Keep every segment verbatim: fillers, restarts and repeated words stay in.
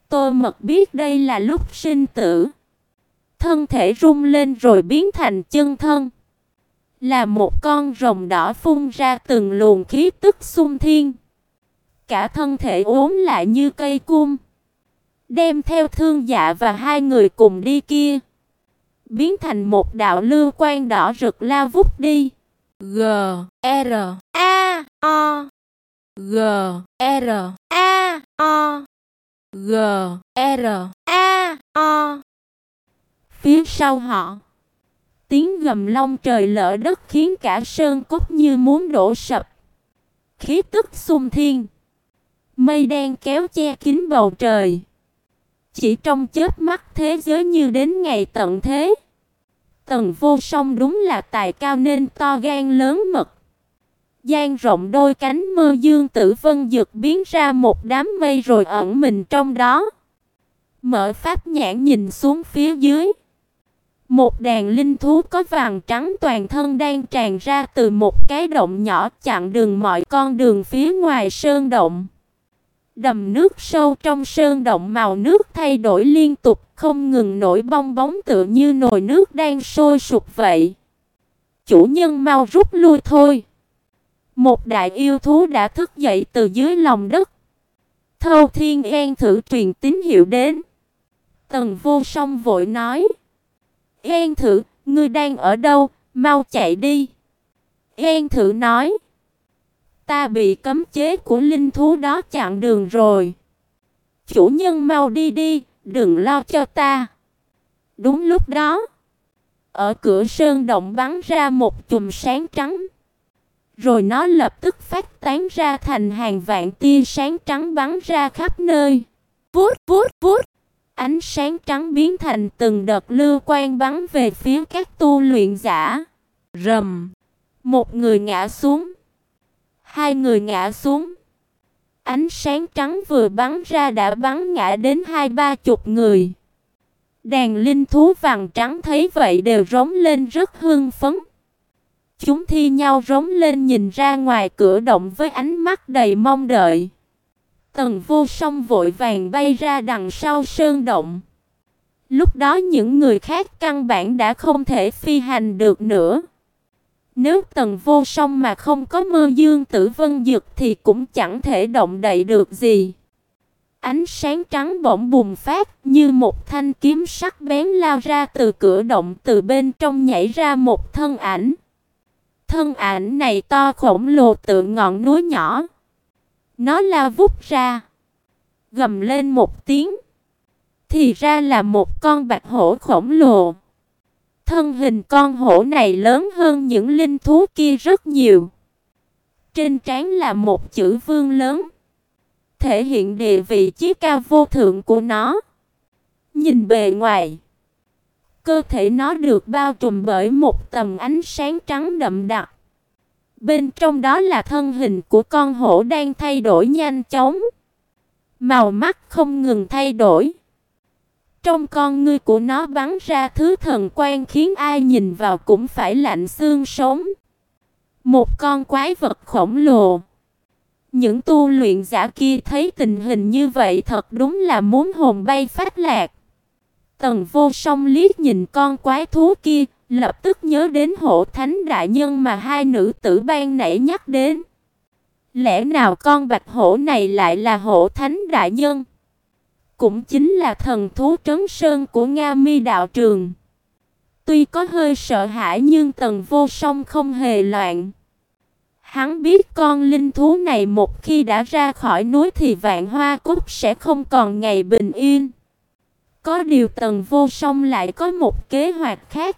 Tô Mật biết đây là lúc sinh tử. Thân thể rung lên rồi biến thành chân thân. Là một con rồng đỏ phun ra từng luồng khí tức xung thiên. Cả thân thể uốn lại như cây cung. Đem theo Thương Dạ và hai người cùng đi kia. Biến thành một đạo lưu quang đỏ rực lao vút đi. G, R, A, O. G, R, A, O. G, R, A, O. Phía sau họ, tiếng gầm long trời lở đất khiến cả sơn cốc như muốn đổ sập. Khí tức xung thiên. Mây đen kéo che kín bầu trời. Chỉ trong chớp mắt thế giới như đến ngày tận thế. Tần Vô Song đúng là tài cao nên to gan lớn mật. Dang rộng đôi cánh mơ dương tử vân dực biến ra một đám mây rồi ẩn mình trong đó. Mở pháp nhãn nhìn xuống phía dưới. Một đàn linh thú có vàng trắng toàn thân đang tràn ra từ một cái động nhỏ chặn đường mọi con đường phía ngoài sơn động. Đầm nước sâu trong sơn động màu nước thay đổi liên tục, không ngừng nổi bong bóng tựa như nồi nước đang sôi sục vậy. Chủ nhân mau rút lui thôi. Một đại yêu thú đã thức dậy từ dưới lòng đất. Thâu Thiên An thử truyền tín hiệu đến. Tần Vô Song vội nói: An thử, ngươi đang ở đâu, mau chạy đi. An thử nói: Ta bị cấm chế của linh thú đó chặn đường rồi. Chủ nhân mau đi đi, đừng lo cho ta. Đúng lúc đó, ở cửa sơn động bắn ra một chùm sáng trắng. Rồi nó lập tức phát tán ra thành hàng vạn tia sáng trắng bắn ra khắp nơi. Vút vút vút. Ánh sáng trắng biến thành từng đợt lưu quang bắn về phía các tu luyện giả. Rầm. Một người ngã xuống. Hai người ngã xuống. Ánh sáng trắng vừa bắn ra đã bắn ngã đến hai ba chục người. Đàn linh thú vàng trắng thấy vậy đều rống lên rất hưng phấn. Chúng thi nhau rống lên nhìn ra ngoài cửa động với ánh mắt đầy mong đợi. Tần Vô Song vội vàng bay ra đằng sau sơn động. Lúc đó những người khác căn bản đã không thể phi hành được nữa. Nếu Tần Vô Song mà không có Mơ Dương Tử Vân Dực thì cũng chẳng thể động đậy được gì. Ánh sáng trắng bỗng bùng phát, như một thanh kiếm sắc bén lao ra từ cửa động, từ bên trong nhảy ra một thân ảnh. Thân ảnh này to khổng lồ tựa ngọn núi nhỏ. Nó lao vút ra, gầm lên một tiếng. Thì ra là một con bạch hổ khổng lồ. Thân hình con hổ này lớn hơn những linh thú kia rất nhiều. Trên trán là một chữ vương lớn, thể hiện địa vị chí cao vô thượng của nó. Nhìn bề ngoài, cơ thể nó được bao trùm bởi một tầng ánh sáng trắng đậm đặc. Bên trong đó là thân hình của con hổ đang thay đổi nhanh chóng. Màu mắt không ngừng thay đổi. Trong con ngươi của nó bắn ra thứ thần quang khiến ai nhìn vào cũng phải lạnh xương sống. Một con quái vật khổng lồ. Những tu luyện giả kia thấy tình hình như vậy thật đúng là muốn hồn bay phách lạc. Tần Vô Song liếc nhìn con quái thú kia, lập tức nhớ đến Hổ Thánh đại nhân mà hai nữ tử ban nãy nhắc đến. Lẽ nào con bạch hổ này lại là Hổ Thánh đại nhân? Cũng chính là thần thú trấn sơn của Nga Mi đạo trường. Tuy có hơi sợ hãi nhưng Tần Vô Song không hề loạn. Hắn biết con linh thú này một khi đã ra khỏi núi thì Vạn Hoa Cúc sẽ không còn ngày bình yên. Có điều Tần Vô Song lại có một kế hoạch khác.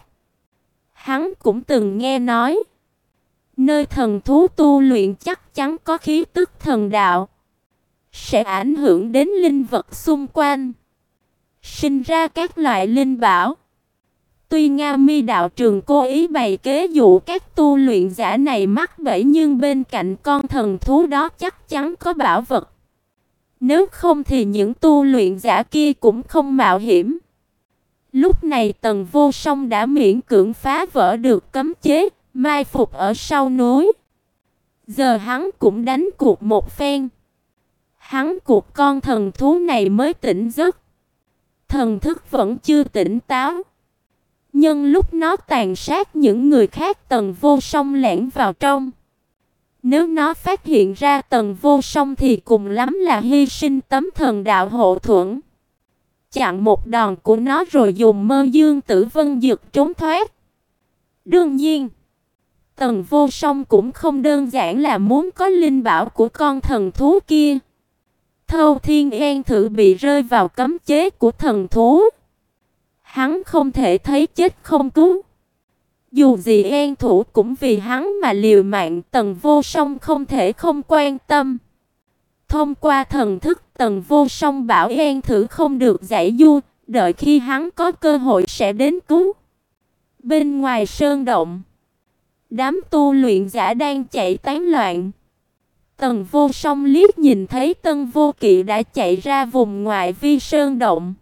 Hắn cũng từng nghe nói, nơi thần thú tu luyện chắc chắn có khí tức thần đạo, sẽ ảnh hưởng đến linh vật xung quanh, sinh ra các loại linh bảo. Tuy Nga Mi đạo trường cố ý bày kế dụ các tu luyện giả này mắc bẫy, nhưng bên cạnh con thần thú đó chắc chắn có bảo vật. Nếu không thì những tu luyện giả kia cũng không mạo hiểm. Lúc này Tần Vô Song đã miễn cưỡng phá vỡ được cấm chế, mai phục ở sau núi. Giờ hắn cũng đánh cuộc một phen. hắn cuộc con thần thú này mới tỉnh giấc. Thần thức vẫn chưa tỉnh táo. Nhân lúc nó tàn sát những người khác, Tần Vô Song lẻn vào trong. Nếu nó phát hiện ra Tần Vô Song thì cùng lắm là hy sinh tấm thần đạo hộ thuẫn. Chặn một đòn của nó rồi dùng Mơ Dương Tử Vân Dực trốn thoát. Đương nhiên, Tần Vô Song cũng không đơn giản là muốn có linh bảo của con thần thú kia. Thâu Thiên Yên Thử bị rơi vào cấm chế của thần thú. Hắn không thể thấy chết không cứu. Dù gì Yên Thủ cũng vì hắn mà liều mạng, Tần Vô Song không thể không quan tâm. Thông qua thần thức, Tần Vô Song bảo Yên Thử không được giải du, đợi khi hắn có cơ hội sẽ đến cứu. Bên ngoài sơn động, đám tu luyện giả đang chạy tán loạn. Tần Vô Song liếc nhìn thấy Tân Vô Kỵ đã chạy ra vùng ngoại vi sơn động.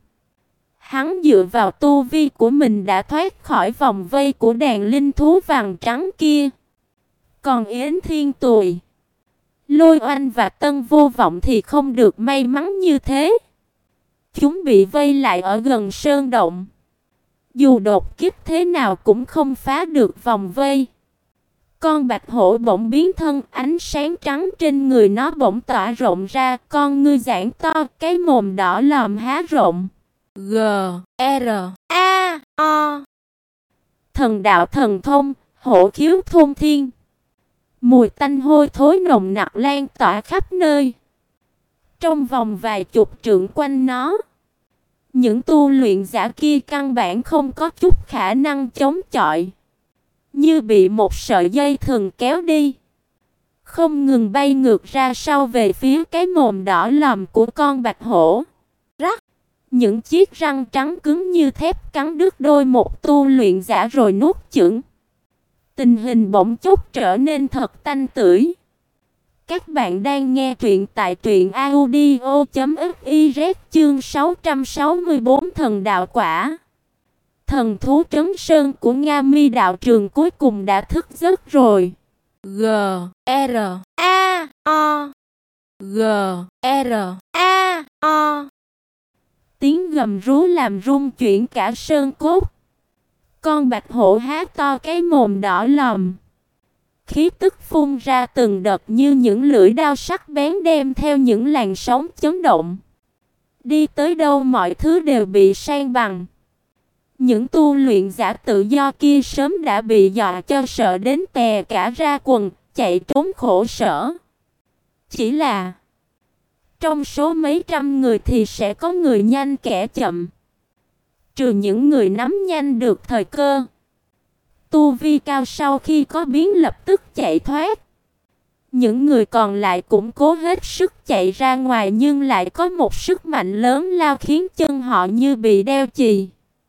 Hắn dựa vào tu vi của mình đã thoát khỏi vòng vây của đàn linh thú vàng trắng kia. Còn Yến Thiên Tùy, Lôi Oanh và Tân Vô Vọng thì không được may mắn như thế. Chúng bị vây lại ở gần sơn động. Dù đột kích thế nào cũng không phá được vòng vây. Con bạch hổ bỗng biến thân, ánh sáng trắng trên người nó bỗng tỏa rộng ra, con ngươi giãn to, cái mồm đỏ lòm há rộng. G R A O Thần đạo thần thông, hổ khiếu thôn thiên. Mùi tanh hôi thối nồng nặc lan tỏa khắp nơi. Trong vòng vài chục trượng quanh nó, những tu luyện giả kia căn bản không có chút khả năng chống chọi. Như bị một sợi dây thừng kéo đi, không ngừng bay ngược ra sau về phía cái mồm đỏ lòm của con bạch hổ. Rắc! Những chiếc răng trắng cứng như thép cắn đứt đôi một tu luyện giả rồi nuốt chửng. Tình hình bỗng chốc trở nên thật tanh tưởi. Các bạn đang nghe truyện tại truyện audio chấm fiz chương sáu trăm sáu mươi bốn Thần Đạo Quả. Thần thú trấn sơn của Nga Mi đạo trường cuối cùng đã thức giấc rồi. G R A O G R A O Tiếng gầm rú làm rung chuyển cả sơn cốt. Con bạch hổ há to cái mồm đỏ lòm. Khí tức phun ra từng đợt như những lưỡi đao sắc bén đem theo những làn sóng chấn động. Đi tới đâu mọi thứ đều bị san bằng. Những tu luyện giả tự do kia sớm đã bị dọa cho sợ đến tè cả ra quần, chạy trốn khổ sở. Chỉ là trong số mấy trăm người thì sẽ có người nhanh kẻ chậm. Trừ những người nắm nhanh được thời cơ, tu vi cao sau khi có biến lập tức chạy thoát. Những người còn lại cũng cố hết sức chạy ra ngoài, nhưng lại có một sức mạnh lớn lao khiến chân họ như bị đeo chì.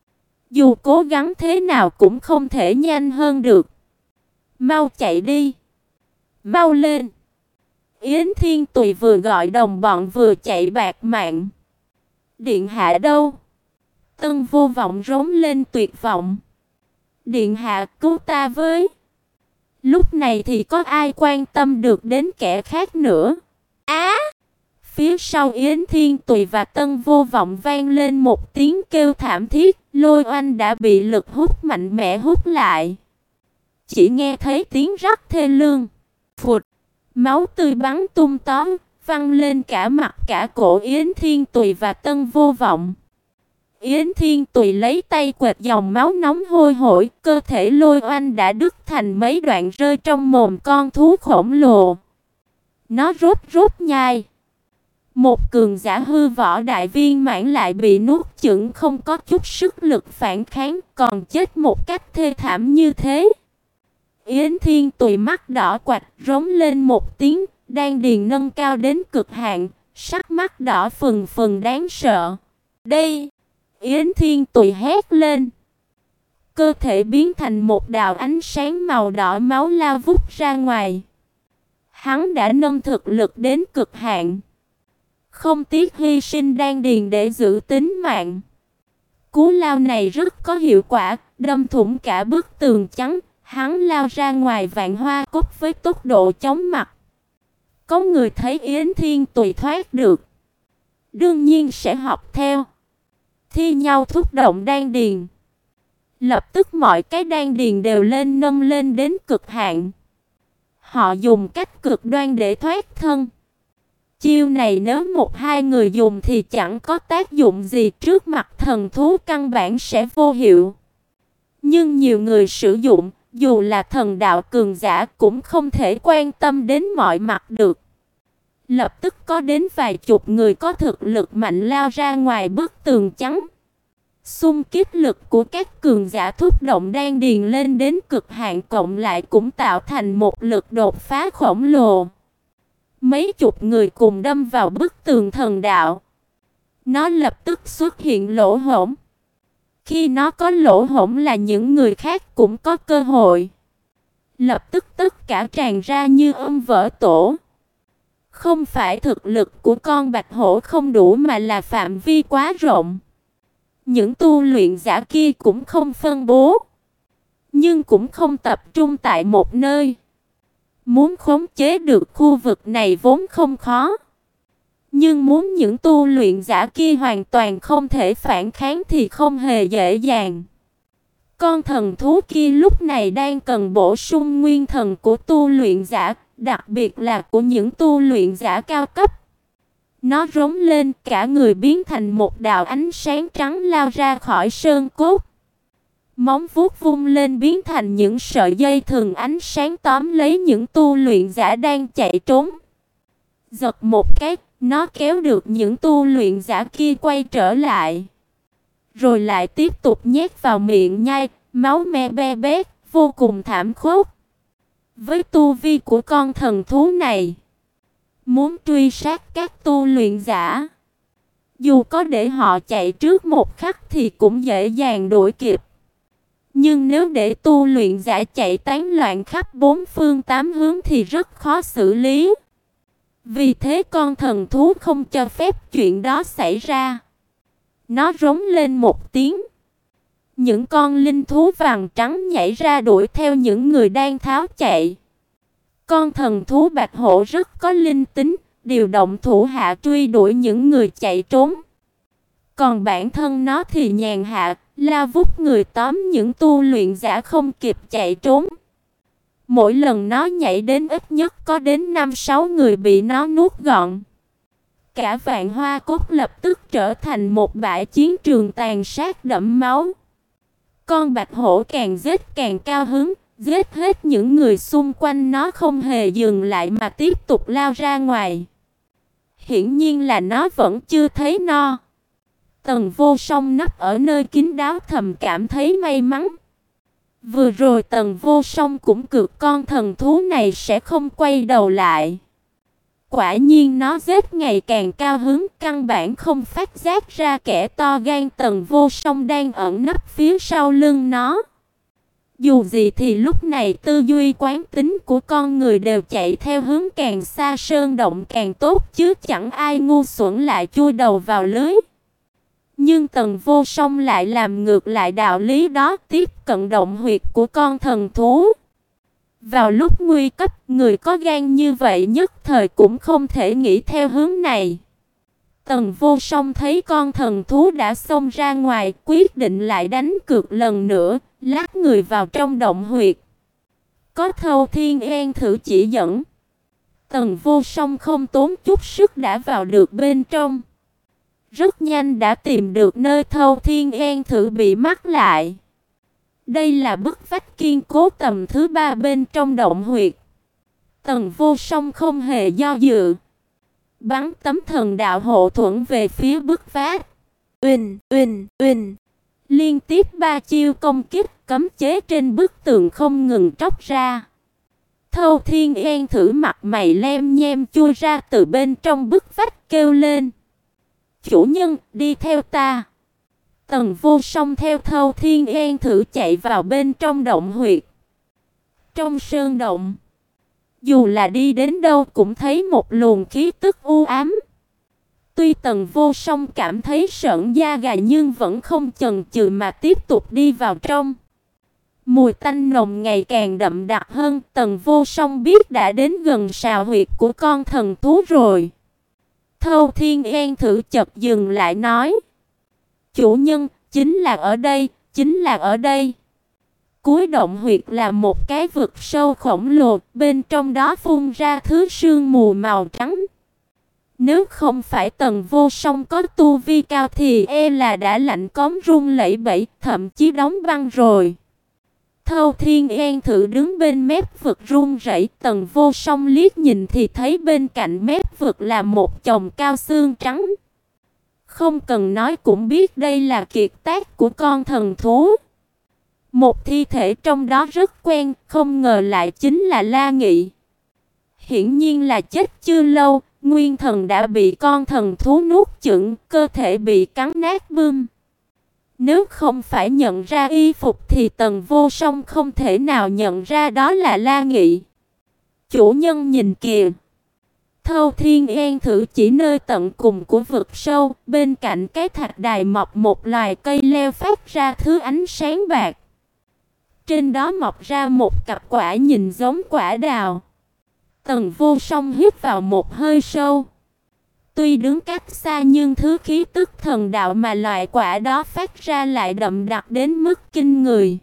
Dù cố gắng thế nào cũng không thể nhanh hơn được. Mau chạy đi! Mau lên! Yến Thiên Tùy vừa gọi đồng bọn vừa chạy bạt mạng. Điện hạ đâu? Tân Vô Vọng rống lên tuyệt vọng. Điện hạ cứu ta với! Lúc này thì có ai quan tâm được đến kẻ khác nữa. Á! Phía sau Yến Thiên Tùy và Tân Vô Vọng vang lên một tiếng kêu thảm thiết. Lôi Oanh đã bị lực hút mạnh mẽ hút lại. Chỉ nghe thấy tiếng rắc thê lương. Phụt! Máu tươi bắn tung tóe, văng lên cả mặt cả cổ Yến Thiên Tùy và Tân Vô Vọng. Yến Thiên Tùy lấy tay quệt dòng máu nóng hôi hổi, cơ thể Lôi Oanh đã đứt thành mấy đoạn rơi trong mồm con thú khổng lồ. Nó rốt rốt nhai. Một cường giả hư võ đại viên mãn lại bị nuốt chửng, không có chút sức lực phản kháng, còn chết một cách thê thảm như thế. Yến Thiên Tùy mắt đỏ quạch, rống lên một tiếng, đan điền nâng cao đến cực hạn, sắc mắt đỏ phừng phừng đáng sợ. Đây! Yến Thiên Tùy hét lên. Cơ thể biến thành một đạo ánh sáng màu đỏ máu lao vút ra ngoài. Hắn đã nâng thực lực đến cực hạn, không tiếc hy sinh đan điền để giữ tính mạng. Cú lao này rất có hiệu quả, đâm thủng cả bức tường trắng. Hắn lao ra ngoài vạn hoa cốt với tốc độ chóng mặt. Có người thấy Yến Thiên Tùy thoát được, đương nhiên sẽ học theo, thi nhau thúc động đan điền. Lập tức mọi cái đan điền đều lên nâng lên đến cực hạn. Họ dùng cách cực đoan để thoát thân. Chiêu này nếu một hai người dùng thì chẳng có tác dụng gì, trước mặt thần thú căn bản sẽ vô hiệu. Nhưng nhiều người sử dụng, dù là thần đạo cường giả cũng không thể quan tâm đến mọi mặt được. Lập tức có đến vài chục người có thực lực mạnh lao ra ngoài bức tường trắng. Xung kích lực của các cường giả thúc động đan điền lên đến cực hạn cộng lại cũng tạo thành một lực đột phá khổng lồ. Mấy chục người cùng đâm vào bức tường thần đạo. Nó lập tức xuất hiện lỗ hổng. Khi nó có lỗ hổng là những người khác cũng có cơ hội. Lập tức tất cả tràn ra như ong vỡ tổ. Không phải thực lực của con bạch hổ không đủ mà là phạm vi quá rộng. Những tu luyện giả kia cũng không phân bố, nhưng cũng không tập trung tại một nơi. Muốn khống chế được khu vực này vốn không khó, nhưng muốn những tu luyện giả kia hoàn toàn không thể phản kháng thì không hề dễ dàng. Con thần thú kia lúc này đang cần bổ sung nguyên thần của tu luyện giả, đặc biệt là của những tu luyện giả cao cấp. Nó rống lên, cả người biến thành một đạo ánh sáng trắng lao ra khỏi sơn cốt. Móng vuốt vung lên biến thành những sợi dây thừng ánh sáng tóm lấy những tu luyện giả đang chạy trốn. Giật một cái, nó kéo được những tu luyện giả kia quay trở lại. Rồi lại tiếp tục nhét vào miệng nhai, máu me be bét, vô cùng thảm khốc. Với tu vi của con thần thú này, muốn truy sát các tu luyện giả, dù có để họ chạy trước một khắc thì cũng dễ dàng đuổi kịp. Nhưng nếu để tu luyện giả chạy tán loạn khắp bốn phương tám hướng thì rất khó xử lý. Vì thế con thần thú không cho phép chuyện đó xảy ra. Nó rống lên một tiếng. Những con linh thú vàng trắng nhảy ra đuổi theo những người đang tháo chạy. Con thần thú bạch hổ rất có linh tính, điều động thủ hạ truy đuổi những người chạy trốn. Còn bản thân nó thì nhàn hạ, la vút người tóm những tu luyện giả không kịp chạy trốn. Mỗi lần nó nhảy đến ít nhất có đến năm sáu người bị nó nuốt gọn. Cả vạn hoa cốt lập tức trở thành một bãi chiến trường tàn sát đẫm máu. Con bạch hổ càng giết càng cao hứng, giết hết những người xung quanh, nó không hề dừng lại mà tiếp tục lao ra ngoài. Hiển nhiên là nó vẫn chưa thấy no. Tần Vô Song nấp ở nơi kín đáo thầm cảm thấy may mắn. Vừa rồi Tần Vô Song cũng cược con thần thú này sẽ không quay đầu lại. Quả nhiên nó giết ngày càng cao hứng, căn bản không phát giác ra kẻ to gan Tần Vô Song đang ẩn nấp phía sau lưng nó. Dù gì thì lúc này tư duy quán tính của con người đều chạy theo hướng càng xa sơn động càng tốt, chứ chẳng ai ngu xuẩn lại chui đầu vào lưới. Nhưng Tần Vô Song lại làm ngược lại đạo lý đó, tiếp cận động huyệt của con thần thú. Vào lúc nguy cấp, người có gan như vậy nhất thời cũng không thể nghĩ theo hướng này. Tần Vô Song thấy con thần thú đã xông ra ngoài, quyết định lại đánh cược lần nữa, lách người vào trong động huyệt. Có Thâu Thiên An thử chỉ dẫn, Tần Vô Song không tốn chút sức đã vào được bên trong. Rất nhanh đã tìm được nơi Thâu Thiên An thử bị mắc lại. Đây là bức vách kiên cố tầm thứ ba bên trong động huyệt. Tần Vô Song không hề do dự, bắn tấm thần đạo hộ thuẫn về phía bức vách. Uỳnh, uỳnh, uỳnh. Liên tiếp ba chiêu công kích cấm chế trên bức tường không ngừng tróc ra. Thâu Thiên An thử mặt mày lem nhem chui ra từ bên trong bức vách kêu lên: "Chủ nhân, đi theo ta." Tần Vô Song theo Thâu Thiên An thử chạy vào bên trong động huyệt. Trong sơn động, dù là đi đến đâu cũng thấy một luồng khí tức u ám. Tuy Tần Vô Song cảm thấy sởn da gà nhưng vẫn không chần chừ mà tiếp tục đi vào trong. Mùi tanh nồng ngày càng đậm đặc hơn, Tần Vô Song biết đã đến gần sào huyệt của con thần thú rồi. Thâu Thiên An thử chợt dừng lại nói: "Chủ nhân, chính là ở đây, chính là ở đây." Cuối động huyệt là một cái vực sâu khổng lồ, bên trong đó phun ra thứ sương mù màu trắng. Nếu không phải Tần Vô Song có tu vi cao thì e là đã lạnh cống run lẩy bẩy, thậm chí đóng băng rồi. Thâu Thiên An thử đứng bên mép vực run rẩy, Tần Vô Song liếc nhìn thì thấy bên cạnh mép vực là một chòm cao xương trắng. Không cần nói cũng biết đây là kiệt tác của con thần thú. Một thi thể trong đó rất quen, không ngờ lại chính là La Nghị. Hiển nhiên là chết chưa lâu, nguyên thần đã bị con thần thú nuốt chửng, cơ thể bị cắn nát bươm. Nếu không phải nhận ra y phục thì Tần Vô Song không thể nào nhận ra đó là La Nghị. Chủ nhân nhìn kìa. Thâu Thiên An thử chỉ nơi tận cùng của vực sâu, bên cạnh cái thạch đài mọc một loài cây leo phát ra thứ ánh sáng bạc. Trên đó mọc ra một cặp quả nhìn giống quả đào. Tần Vô Song hít vào một hơi sâu. Tuy đứng cách xa nhưng thứ khí tức thần đạo mà loại quả đó phát ra lại đậm đặc đến mức kinh người.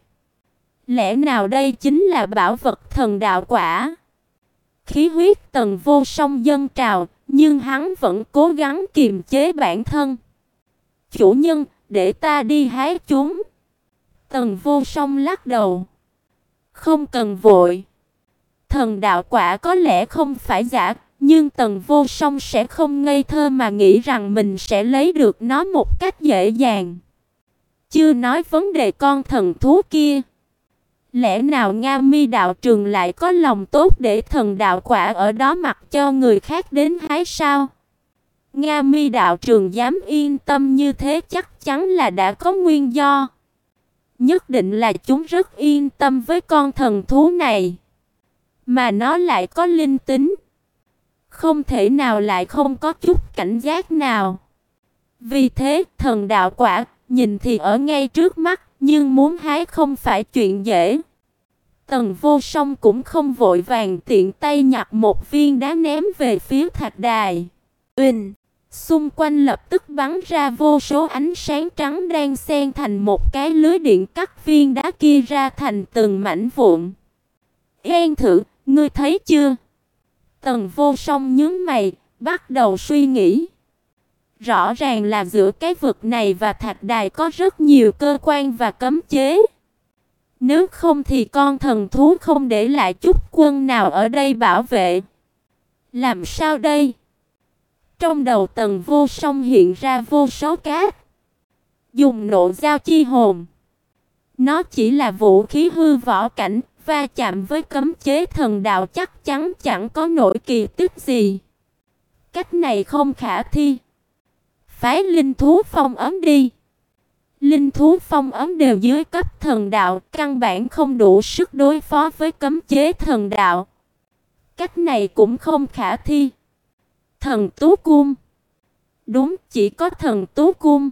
Lẽ nào đây chính là bảo vật thần đạo quả? Khí huyết Tần Vô Song dâng trào, nhưng hắn vẫn cố gắng kiềm chế bản thân. Chủ nhân, để ta đi hái chúng. Tần Vô Song lắc đầu. Không cần vội. Thần đạo quả có lẽ không phải giả, nhưng Tần Vô Song sẽ không ngây thơ mà nghĩ rằng mình sẽ lấy được nó một cách dễ dàng. Chưa nói vấn đề con thần thú kia. Lẽ nào Nga Mi đạo trường lại có lòng tốt để thần đạo quả ở đó mặc cho người khác đến hái sao? Nga Mi đạo trường dám yên tâm như thế chắc chắn là đã có nguyên do. Nhất định là chúng rất yên tâm với con thần thú này. Mà nó lại có linh tính. Không thể nào lại không có chút cảnh giác nào. Vì thế thần đạo quả nhìn thì ở ngay trước mắt, nhưng muốn hái không phải chuyện dễ. Tần Vô Song cũng không vội vàng, tiện tay nhặt một viên đá ném về phía thạch đài. Uỳnh, xung quanh lập tức bắn ra vô số ánh sáng trắng đan xen thành một cái lưới điện, cắt viên đá kia ra thành từng mảnh vụn. An thử, ngươi thấy chưa? Tần Vô Song nhướng mày, bắt đầu suy nghĩ. Rõ ràng là giữa cái vực này và thạch đài có rất nhiều cơ quan và cấm chế. Nếu không thì con thần thú không để lại chút quân nào ở đây bảo vệ. Làm sao đây? Trong đầu Tần Vô Song hiện ra vô số cát. Dùng nộ giao chi hồn. Nó chỉ là vũ khí hư võ cảnh, va chạm với cấm chế thần đạo chắc chắn chẳng có nổi kỳ tích gì. Cách này không khả thi. Phái linh thú phong ấm đi. Linh thú phong ấm đều dưới cấp thần đạo, căn bản không đủ sức đối phó với cấm chế thần đạo. Cách này cũng không khả thi. Thần tú cung. Đúng, chỉ có thần tú cung.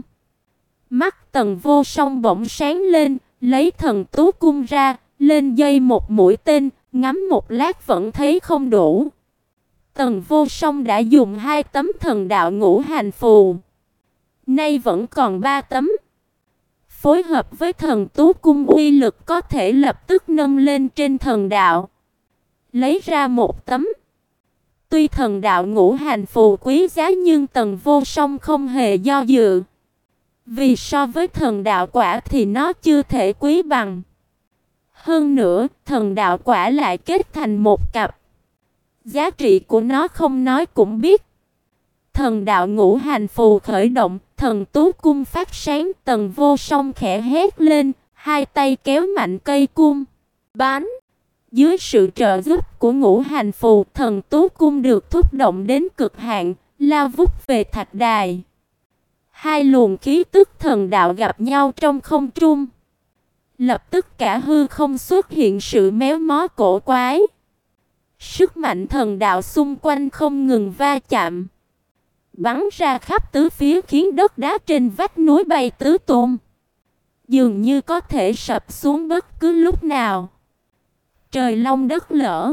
Mắt Tần Vô Song bỗng sáng lên, lấy thần tú cung ra, lên dây một mũi tên, ngắm một lát vẫn thấy không đủ. Tần Vô Song đã dùng hai tấm thần đạo ngũ hành phù. Nay vẫn còn ba tấm. Phối hợp với thần tú cung uy lực có thể lập tức nâng lên trên thần đạo. Lấy ra một tấm. Tuy thần đạo ngũ hành phù quý giá nhưng Tần Vô Song không hề do dự. Vì so với thần đạo quả thì nó chưa thể quý bằng. Hơn nữa, thần đạo quả lại kết thành một cặp. Giá trị của nó không nói cũng biết. Thần đạo ngũ hành phù khởi động, thần tú cung phát sáng, Tần Vô Song khẽ hét lên, hai tay kéo mạnh cây cung. Bán! Dưới sự trợ giúp của ngũ hành phù, thần tú cung được thúc động đến cực hạn, lao vút về thạch đài. Hai luồng khí tức thần đạo gặp nhau trong không trung. Lập tức cả hư không xuất hiện sự méo mó cổ quái. Sức mạnh thần đạo xung quanh không ngừng va chạm, bắn ra khắp tứ phía khiến đất đá trên vách núi bay tứ tung. dường như có thể sập xuống bất cứ lúc nào. Trời long đất lở,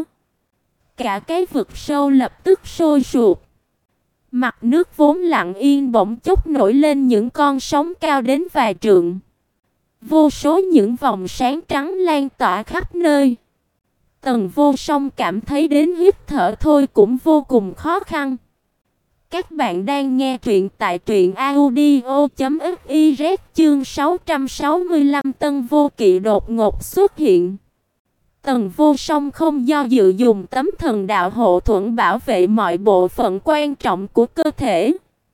cả cái vực sâu lập tức sôi sục. Mặt nước vốn lặng yên bỗng chốc nổi lên những con sóng cao đến vài trượng. Vô số những vòng sáng trắng lan tỏa khắp nơi. Tần Vô Song cảm thấy đến hít thở thôi cũng vô cùng khó khăn. Các bạn đang nghe truyện tại truyện audio chấm fiz, chương sáu trăm sáu mươi lăm Tân Vô Kỵ đột ngột xuất hiện. Tần Vô Song không do dự dùng tấm thần đạo hộ thuẫn bảo vệ mọi bộ phận quan trọng của cơ thể.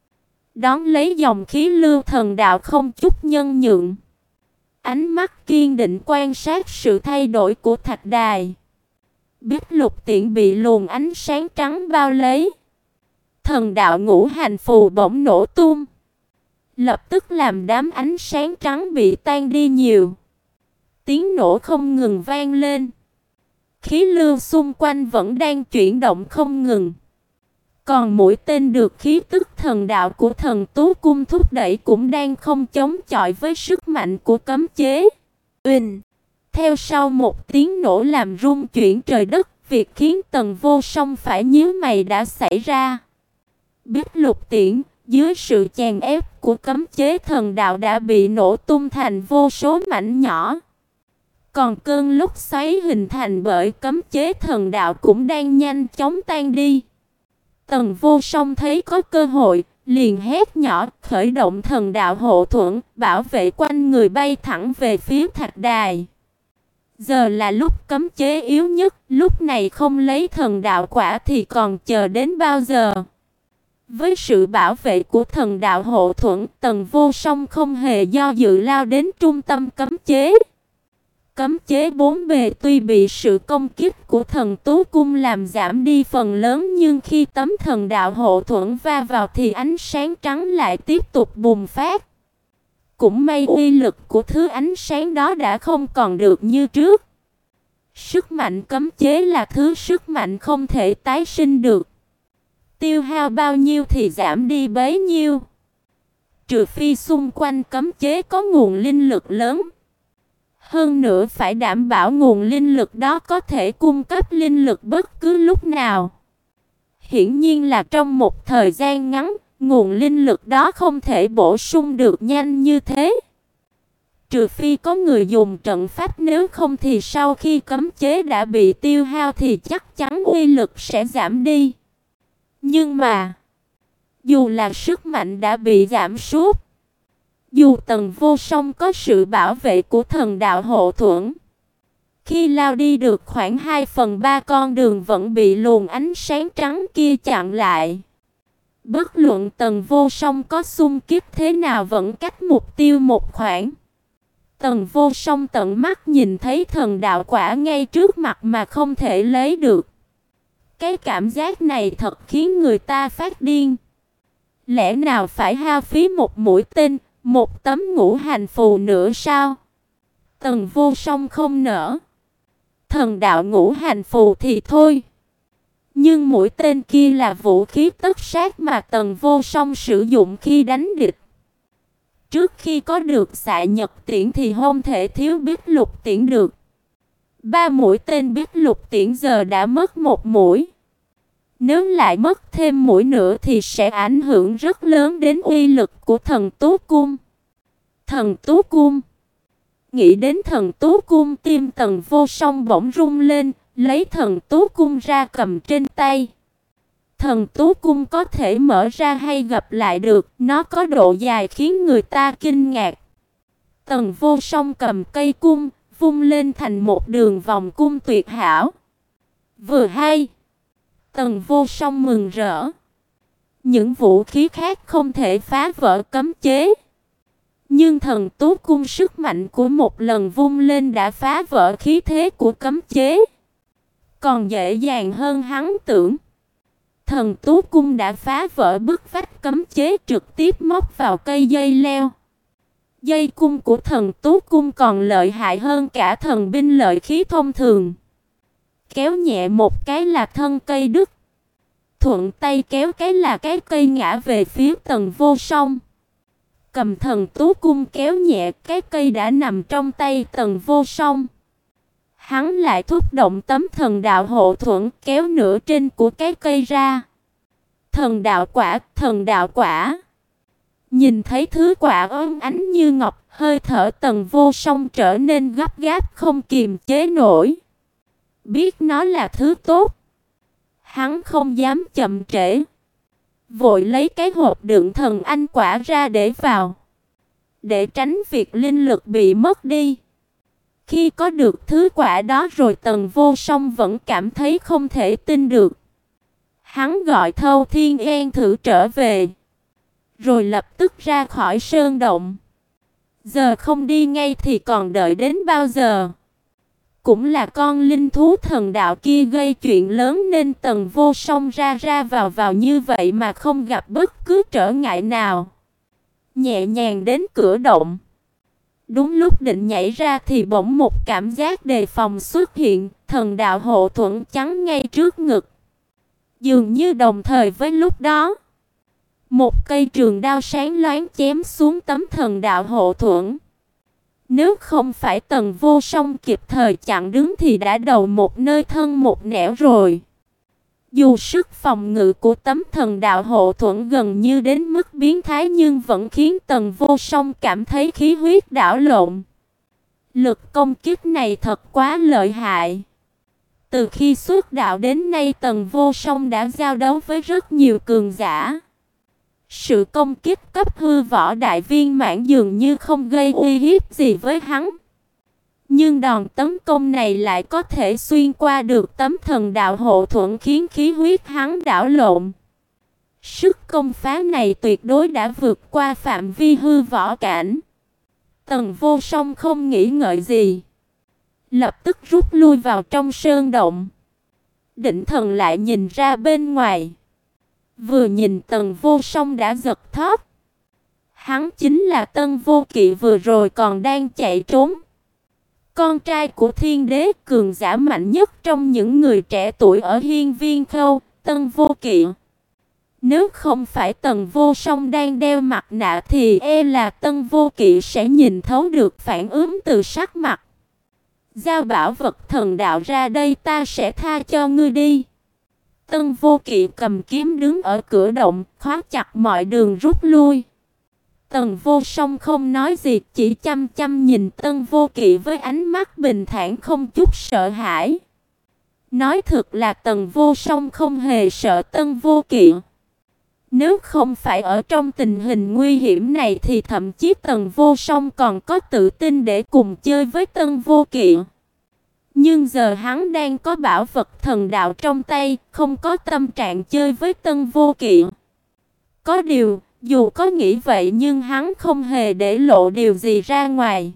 Đón lấy dòng khí lưu thần đạo không chút nhân nhượng. Ánh mắt kiên định quan sát sự thay đổi của thạch đài. Biết lục tiễn bị luồng ánh sáng trắng bao lấy. Thần đạo ngũ hành phù bỗng nổ tung. Lập tức làm đám ánh sáng trắng bị tan đi nhiều. Tiếng nổ không ngừng vang lên. Khí lưu xung quanh vẫn đang chuyển động không ngừng. Còn mũi tên được khí tức thần đạo của thần Tú Cung thúc đẩy cũng đang không chống chọi với sức mạnh của cấm chế. Uỳnh! Theo sau một tiếng nổ làm rung chuyển trời đất, việc khiến Tần Vô Song phải nhíu mày đã xảy ra. Biết lục tiễn, dưới sự chèn ép của cấm chế thần đạo đã bị nổ tung thành vô số mảnh nhỏ. Còn cơn lốc xoáy hình thành bởi cấm chế thần đạo cũng đang nhanh chóng tan đi. Tần Vô Song thấy có cơ hội, liền hét nhỏ, khởi động thần đạo hộ thuẫn, bảo vệ quanh người bay thẳng về phía thạch đài. Giờ là lúc cấm chế yếu nhất, lúc này không lấy thần đạo quả thì còn chờ đến bao giờ? Với sự bảo vệ của thần đạo hộ thuẫn, Tần Vô Song không hề do dự lao đến trung tâm cấm chế. Cấm chế bốn bề tuy bị sự công kích của thần Tú Cung làm giảm đi phần lớn, nhưng khi tấm thần đạo hộ thuẫn va vào thì ánh sáng trắng lại tiếp tục bùng phát. Cũng may uy lực của thứ ánh sáng đó đã không còn được như trước. Sức mạnh cấm chế là thứ sức mạnh không thể tái sinh được. Tiêu hao bao nhiêu thì giảm đi bấy nhiêu. Trừ phi xung quanh cấm chế có nguồn linh lực lớn. Hơn nữa phải đảm bảo nguồn linh lực đó có thể cung cấp linh lực bất cứ lúc nào. Hiển nhiên là trong một thời gian ngắn, nguồn linh lực đó không thể bổ sung được nhanh như thế. Trừ phi có người dùng trận pháp, nếu không thì sau khi cấm chế đã bị tiêu hao thì chắc chắn uy lực sẽ giảm đi. Nhưng mà, dù là sức mạnh đã bị giảm sút, dù Tần Vô Song có sự bảo vệ của thần đạo hộ thuẫn, khi lao đi được khoảng hai phần ba con đường vẫn bị luồng ánh sáng trắng kia chặn lại. Bất luận Tần Vô Song có xung kích thế nào vẫn cách mục tiêu một khoảng. Tần Vô Song tận mắt nhìn thấy thần đạo quả ngay trước mặt mà không thể lấy được. Cái cảm giác này thật khiến người ta phát điên. Lẽ nào phải hao phí một mũi tên, một tấm ngũ hành phù nữa sao? Tần Vô Song không nỡ. Thần đạo ngũ hành phù thì thôi. Nhưng mũi tên kia là vũ khí tất sát mà Tần Vô Song sử dụng khi đánh địch. Trước khi có được xạ nhật tiễn thì không thể thiếu biết lục tiễn được. Ba mũi tên biết lục tiễn giờ đã mất một mũi. Nếu lại mất thêm mũi nữa thì sẽ ảnh hưởng rất lớn đến uy lực của thần Tú Cung. Thần Tú Cung. Nghĩ đến thần Tú Cung, tim Tần Vô Song bỗng rung lên, lấy thần Tú Cung ra cầm trên tay. Thần Tú Cung có thể mở ra hay gập lại được, nó có độ dài khiến người ta kinh ngạc. Tần Vô Song cầm cây cung, vung lên thành một đường vòng cung tuyệt hảo. Vừa hay, Tần Vô Song mừng rỡ. Những vũ khí khác không thể phá vỡ cấm chế. Nhưng thần Tú Cung sức mạnh của một lần vung lên đã phá vỡ khí thế của cấm chế. Còn dễ dàng hơn hắn tưởng. Thần Tú Cung đã phá vỡ bức vách cấm chế, trực tiếp móc vào cây dây leo. Dây cung của thần Tú Cung còn lợi hại hơn cả thần binh lợi khí thông thường. Kéo nhẹ một cái là thân cây đứt. Thuận tay kéo cái là cái cây ngã về phía Tần Vô Song. Cầm thần tú cung kéo nhẹ, cái cây đã nằm trong tay Tần Vô Song. Hắn lại thúc động tấm thần đạo hộ thuẫn, kéo nửa trên của cái cây ra. Thần đạo quả, thần đạo quả. Nhìn thấy thứ quả óng ánh như ngọc, hơi thở Tần Vô Song trở nên gấp gáp không kiềm chế nổi. Biết nó là thứ tốt, hắn không dám chậm trễ, vội lấy cái hộp đựng thần anh quả ra để vào, để tránh việc linh lực bị mất đi. Khi có được thứ quả đó rồi, Tần Vô Song vẫn cảm thấy không thể tin được. Hắn gọi Thâu Thiên An thử trở về, rồi lập tức ra khỏi sơn động. Giờ không đi ngay thì còn đợi đến bao giờ? Cũng là con linh thú thần đạo kia gây chuyện lớn nên Tần Vô Song ra ra vào vào như vậy mà không gặp bất cứ trở ngại nào. Nhẹ nhàng đến cửa động. Đúng lúc định nhảy ra thì bỗng một cảm giác đề phòng xuất hiện, thần đạo hộ thuẫn chắn ngay trước ngực. Dường như đồng thời với lúc đó, một cây trường đao sáng loáng chém xuống tấm thần đạo hộ thuẫn. Nếu không phải Tần Vô Song kịp thời chặn đứng thì đã đầu một nơi thân một nẻo rồi. Dù sức phòng ngự của tấm thần đạo hộ thuẫn gần như đến mức biến thái nhưng vẫn khiến Tần Vô Song cảm thấy khí huyết đảo lộn. Lực công kích này thật quá lợi hại. Từ khi xuất đạo đến nay, Tần Vô Song đã giao đấu với rất nhiều cường giả. Sự công kích cấp hư võ đại viên mãn dường như không gây uy hiếp gì với hắn. Nhưng đòn tấn công này lại có thể xuyên qua được tấm thần đạo hộ thuẫn, khiến khí huyết hắn đảo lộn. Sức công phá này tuyệt đối đã vượt qua phạm vi hư võ cảnh. Tần Vô Song không nghĩ ngợi gì, lập tức rút lui vào trong sơn động. Định thần lại nhìn ra bên ngoài. Vừa nhìn Tần Vô Song đã giật thót. Hắn chính là Tân Vô Kỵ vừa rồi còn đang chạy trốn. Con trai của Thiên Đế, cường giả mạnh nhất trong những người trẻ tuổi ở Hiên Viên Khâu, Tân Vô Kỵ. Nếu không phải Tần Vô Song đang đeo mặt nạ thì e là Tân Vô Kỵ sẽ nhìn thấu được phản ứng từ sắc mặt. Giao bảo vật thần đạo ra đây, ta sẽ tha cho ngươi đi. Tân Vô Kỵ cầm kiếm đứng ở cửa động, khóa chặt mọi đường rút lui. Tần Vô Song không nói gì, chỉ chăm chăm nhìn Tân Vô Kỵ với ánh mắt bình thản không chút sợ hãi. Nói thực là Tần Vô Song không hề sợ Tân Vô Kỵ. Nếu không phải ở trong tình hình nguy hiểm này thì thậm chí Tần Vô Song còn có tự tin để cùng chơi với Tân Vô Kỵ. Nhưng giờ hắn đang có bảo vật thần đạo trong tay, không có tâm trạng chơi với Tân Vô Kỵ. Có điều, dù có nghĩ vậy nhưng hắn không hề để lộ điều gì ra ngoài.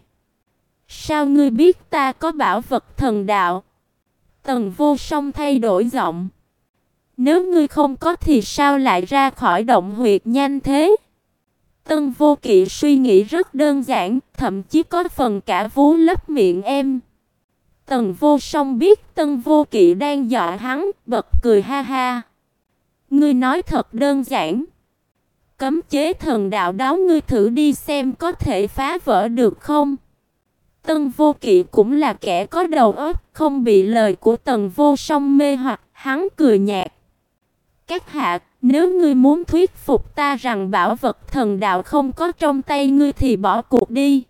Sao ngươi biết ta có bảo vật thần đạo? Tần Vô Song thay đổi giọng. Nếu ngươi không có thì sao lại ra khỏi động huyệt nhanh thế? Tân Vô Kỵ suy nghĩ rất đơn giản, thậm chí có phần cả vú lấp miệng em. Tần Vô Song biết Tân Vô Kỵ đang dọa hắn, bật cười ha ha. Ngươi nói thật đơn giản. Cấm chế thần đạo đó ngươi thử đi xem có thể phá vỡ được không? Tân Vô Kỵ cũng là kẻ có đầu óc, không bị lời của Tần Vô Song mê hoặc, hắn cười nhạt. Các hạ, nếu ngươi muốn thuyết phục ta rằng bảo vật thần đạo không có trong tay ngươi thì bỏ cuộc đi.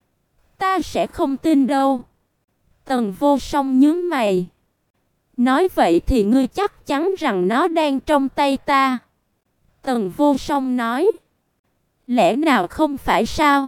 Ta sẽ không tin đâu. Tần Vô Song nhướng mày. Nói vậy thì ngươi chắc chắn rằng nó đang trong tay ta. Tần Vô Song nói. Lẽ nào không phải sao?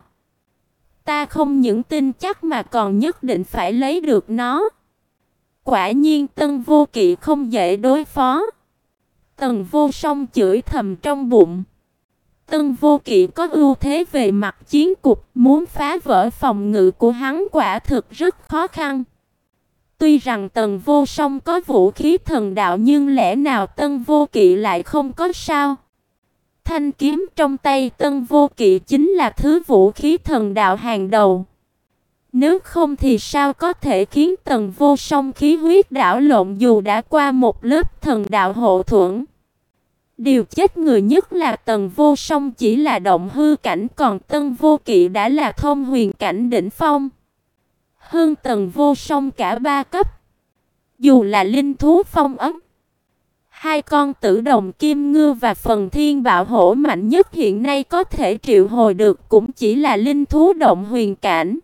Ta không những tin chắc mà còn nhất định phải lấy được nó. Quả nhiên Tân Vô Kỵ không dễ đối phó. Tần Vô Song chửi thầm trong bụng. Tân Vô Kỵ có ưu thế về mặt chiến cục, muốn phá vỡ phòng ngự của hắn quả thực rất khó khăn. Tuy rằng Tần Vô Song có vũ khí thần đạo nhưng lẽ nào Tân Vô Kỵ lại không có sao? Thanh kiếm trong tay Tân Vô Kỵ chính là thứ vũ khí thần đạo hàng đầu. Nếu không thì sao có thể khiến Tần Vô Song khí huyết đảo lộn dù đã qua một lớp thần đạo hộ thuẫn? Điều chết người nhất là Tần Vô Song chỉ là động hư cảnh, còn Tân Vô Kỵ đã là thông huyền cảnh đỉnh phong. Hơn Tần Vô Song cả ba cấp. Dù là linh thú phong ấn, hai con tử đồng kim ngư và phần thiên bạo hổ mạnh nhất hiện nay có thể triệu hồi được cũng chỉ là linh thú động huyền cảnh.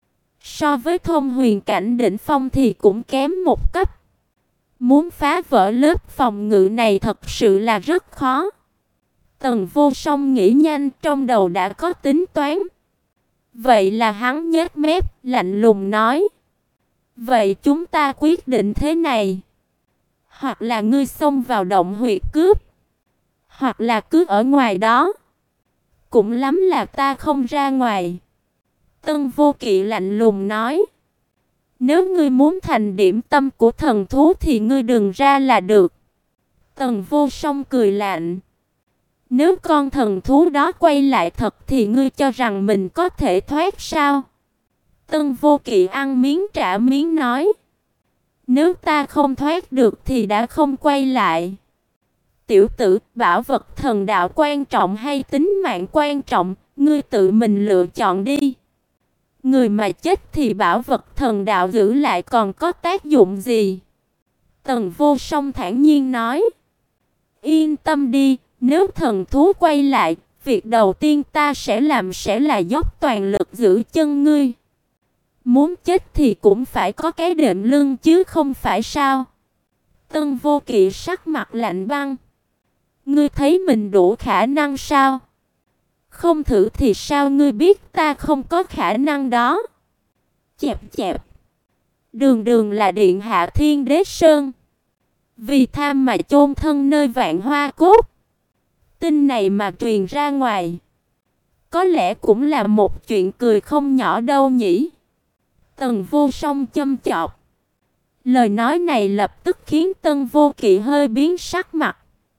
So với thông huyền cảnh đỉnh phong thì cũng kém một cấp. Muốn phá vỡ lớp phòng ngự này thật sự là rất khó. Tần Vô Song nghĩ nhanh, trong đầu đã có tính toán. Vậy là hắn nhếch mép, lạnh lùng nói: "Vậy chúng ta quyết định thế này. Hoặc là ngươi xông vào động huyệt cướp, hoặc là cứ ở ngoài đó. Cũng lắm là ta không ra ngoài." Tân Vô Kỵ lạnh lùng nói: "Nếu ngươi muốn thành điểm tâm của thần thú thì ngươi đừng ra là được." Tần Vô Song cười lạnh: "Nếu con thần thú đó quay lại thật thì ngươi cho rằng mình có thể thoát sao?" Tân Vô Kỵ ăn miếng trả miếng nói: "Nếu ta không thoát được thì đã không quay lại." "Tiểu tử, bảo vật thần đạo quan trọng hay tính mạng quan trọng, ngươi tự mình lựa chọn đi. Người mà chết thì bảo vật thần đạo giữ lại còn có tác dụng gì?" Tần Vô Song thản nhiên nói: "Yên tâm đi, nếu thần thú quay lại, việc đầu tiên ta sẽ làm sẽ là dốc toàn lực giữ chân ngươi. Muốn chết thì cũng phải có cái đệm lưng chứ không phải sao?" Tân Vô Kỵ sắc mặt lạnh băng: "Ngươi thấy mình đủ khả năng sao? Không thử thì sao ngươi biết ta không có khả năng đó?" Chẹp chẹp. Đường Đường là điện hạ Thiên Đế Sơn, vì tham mà chôn thân nơi vạn hoa cốt. Tin này mà truyền ra ngoài, có lẽ cũng là một chuyện cười không nhỏ đâu nhỉ. Tần Vô Song châm chọc. Lời nói này lập tức khiến Tân Vô Kỵ hơi biến sắc mặt.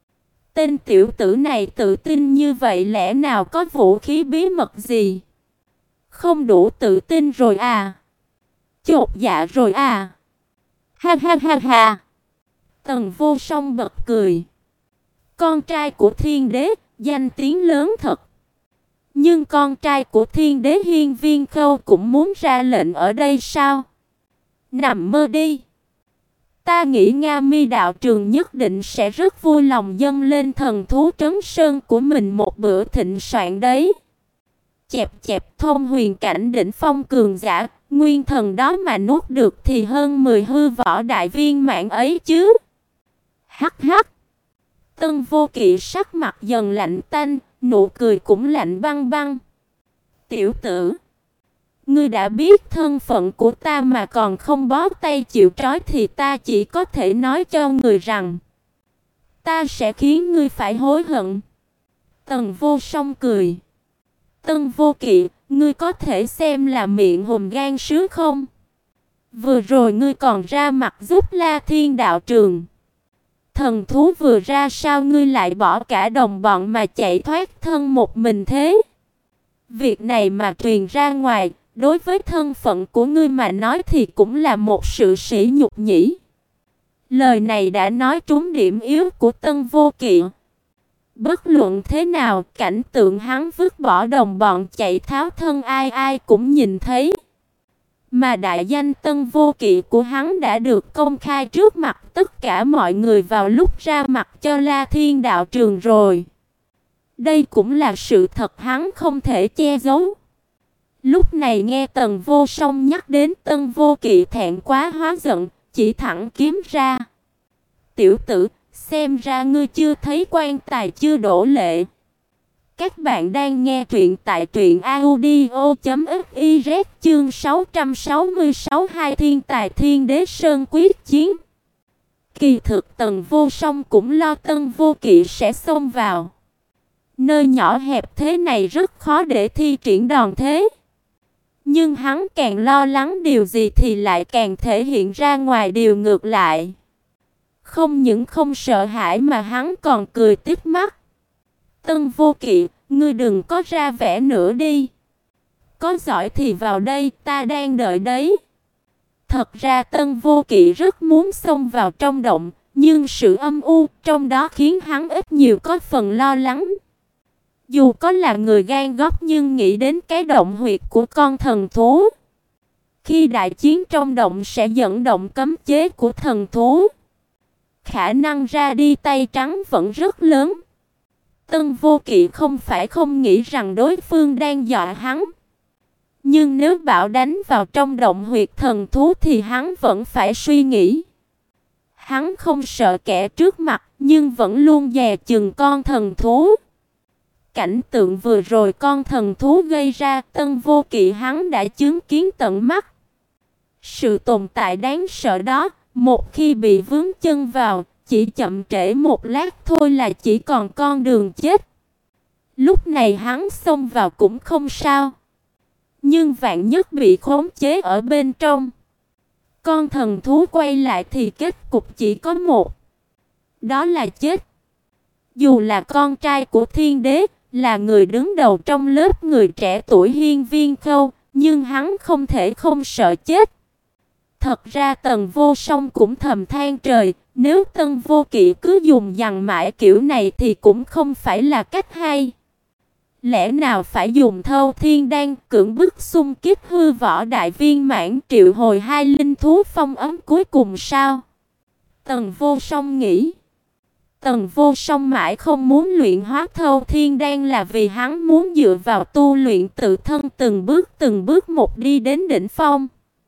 Tên tiểu tử này tự tin như vậy, lẽ nào có vũ khí bí mật gì? Không đủ tự tin rồi à? Chột dạ rồi à? Ha ha ha ha. Tần Vô Song bật cười. Con trai của Thiên Đế, danh tiếng lớn thật. Nhưng con trai của Thiên Đế Hiên Viên Khâu cũng muốn ra lệnh ở đây sao? Nằm mơ đi. Ta nghĩ Nga Mi đạo trường nhất định sẽ rất vui lòng dâng lên thần thú trấn sơn của mình một bữa thịnh soạn đấy. Chẹp chẹp, thông huyền cảnh đỉnh phong cường giả, nguyên thần đó mà nuốt được thì hơn mười hư võ đại viên mãn ấy chứ. Hắc hắc. Tân Vô Kỵ sắc mặt dần lạnh tanh, nụ cười cũng lạnh băng băng. Tiểu tử, ngươi đã biết thân phận của ta mà còn không bó tay chịu trói thì ta chỉ có thể nói cho người rằng ta sẽ khiến ngươi phải hối hận. Tần Vô Song cười. Tân Vô Kỵ, ngươi có thể xem là miệng hùm gan sứ không? Vừa rồi ngươi còn ra mặt giúp La Thiên đạo trường. Thần thú vừa ra sao ngươi lại bỏ cả đồng bọn mà chạy thoát thân một mình thế? Việc này mà truyền ra ngoài, đối với thân phận của ngươi mà nói thì cũng là một sự sỉ nhục nhỉ. Lời này đã nói trúng điểm yếu của Tân Vô Kỵ. Bất luận thế nào, cảnh tượng hắn vứt bỏ đồng bọn chạy tháo thân ai ai cũng nhìn thấy. Mà đại danh Tân Vô Kỵ của hắn đã được công khai trước mặt tất cả mọi người vào lúc ra mặt cho La Thiên đạo trường rồi. Đây cũng là sự thật hắn không thể che giấu. Lúc này nghe Tần Vô Song nhắc đến Tân Vô Kỵ thẹn quá hóa giận, chỉ thẳng kiếm ra. Tiểu tử, xem ra ngươi chưa thấy quan tài chưa đổ lệ. Các bạn đang nghe truyện tại truyện audio chấm fiz chương sáu trăm sáu mươi sáu Hai thiên tài Thiên Đế Sơn quyết chiến. Kỳ thực Tần Vô Song cũng lo Tân Vô Kỵ sẽ xông vào. Nơi nhỏ hẹp thế này rất khó để thi triển đòn thế. Nhưng hắn càng lo lắng điều gì thì lại càng thể hiện ra ngoài điều ngược lại. Không những không sợ hãi mà hắn còn cười tít mắt. Tân Vô Kỵ, ngươi đừng có ra vẻ nữa đi. Có giỏi thì vào đây, ta đang đợi đấy. Thật ra Tân Vô Kỵ rất muốn xông vào trong động, nhưng sự âm u trong đó khiến hắn ít nhiều có phần lo lắng. Dù có là người gan góc nhưng nghĩ đến cái động huyệt của con thần thú. Khi đại chiến trong động sẽ dẫn động cấm chế của thần thú. Khả năng ra đi tay trắng vẫn rất lớn. Tân Vô Kỵ không phải không nghĩ rằng đối phương đang dọa hắn. Nhưng nếu bảo đánh vào trong động huyệt thần thú thì hắn vẫn phải suy nghĩ. Hắn không sợ kẻ trước mặt nhưng vẫn luôn dè chừng con thần thú. Cảnh tượng vừa rồi con thần thú gây ra Tân Vô Kỵ hắn đã chứng kiến tận mắt. Sự tồn tại đáng sợ đó, một khi bị vướng chân vào, chỉ chậm trễ một lát thôi là chỉ còn con đường chết. Lúc này hắn xông vào cũng không sao. Nhưng vạn nhất bị khống chế ở bên trong. Con thần thú quay lại thì kết cục chỉ có một. Đó là chết. Dù là con trai của thiên đế, là người đứng đầu trong lớp người trẻ tuổi Hiên Viên Khâu, nhưng hắn không thể không sợ chết. Thật ra Tần Vô Song cũng thầm than trời, nếu Tân Vô Kỵ cứ dùng dằn mãi kiểu này thì cũng không phải là cách hay. Lẽ nào phải dùng Thâu Thiên Đan cưỡng bức xung kích hư võ đại viên mãn triệu hồi hai linh thú phong ấn cuối cùng sao? Tần Vô Song nghĩ. Tần Vô Song mãi không muốn luyện hóa Thâu Thiên Đan là vì hắn muốn dựa vào tu luyện tự thân từng bước từng bước một đi đến đỉnh phong.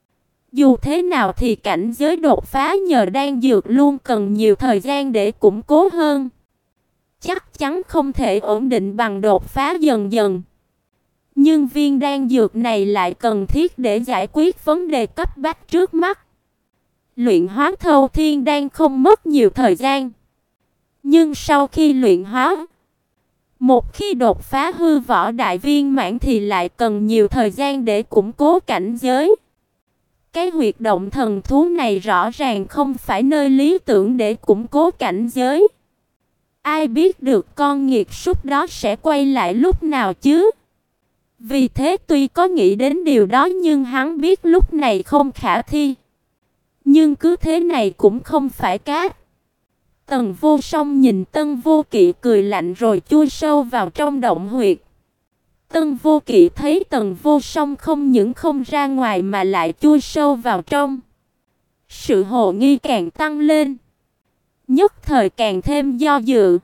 Dù thế nào thì cảnh giới đột phá nhờ đan dược luôn cần nhiều thời gian để củng cố hơn. Chắc chắn không thể ổn định bằng đột phá dần dần. Nhưng viên đan dược này lại cần thiết để giải quyết vấn đề cấp bách trước mắt. Luyện hóa Thâu Thiên Đan không mất nhiều thời gian. Nhưng sau khi luyện hóa, một khi đột phá hư võ đại viên mãn thì lại cần nhiều thời gian để củng cố cảnh giới. Cái huyệt động thần thú này rõ ràng không phải nơi lý tưởng để củng cố cảnh giới. Ai biết được con nghiệt súc đó sẽ quay lại lúc nào chứ? Vì thế tuy có nghĩ đến điều đó nhưng hắn biết lúc này không khả thi. Nhưng cứ thế này cũng không phải cát. Tần Vô Song nhìn Tân Vô Kỵ cười lạnh rồi chui sâu vào trong động huyệt. Tân Vô Kỵ thấy Tần Vô Song không những không ra ngoài mà lại chui sâu vào trong. Sự hồ nghi càng tăng lên. Nhất thời càng thêm do dự.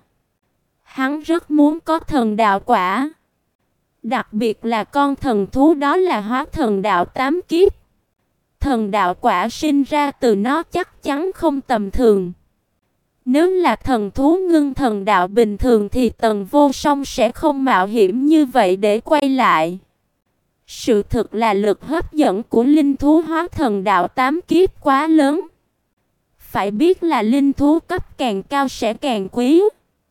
Hắn rất muốn có thần đạo quả. Đặc biệt là con thần thú đó là hóa thần đạo tám kiếp. Thần đạo quả sinh ra từ nó chắc chắn không tầm thường. Nếu là thần thú ngưng thần đạo bình thường thì Tần Vô Song sẽ không mạo hiểm như vậy để quay lại. Sự thực là lực hấp dẫn của linh thú hóa thần đạo tám kiếp quá lớn. Phải biết là linh thú cấp càng cao sẽ càng quý.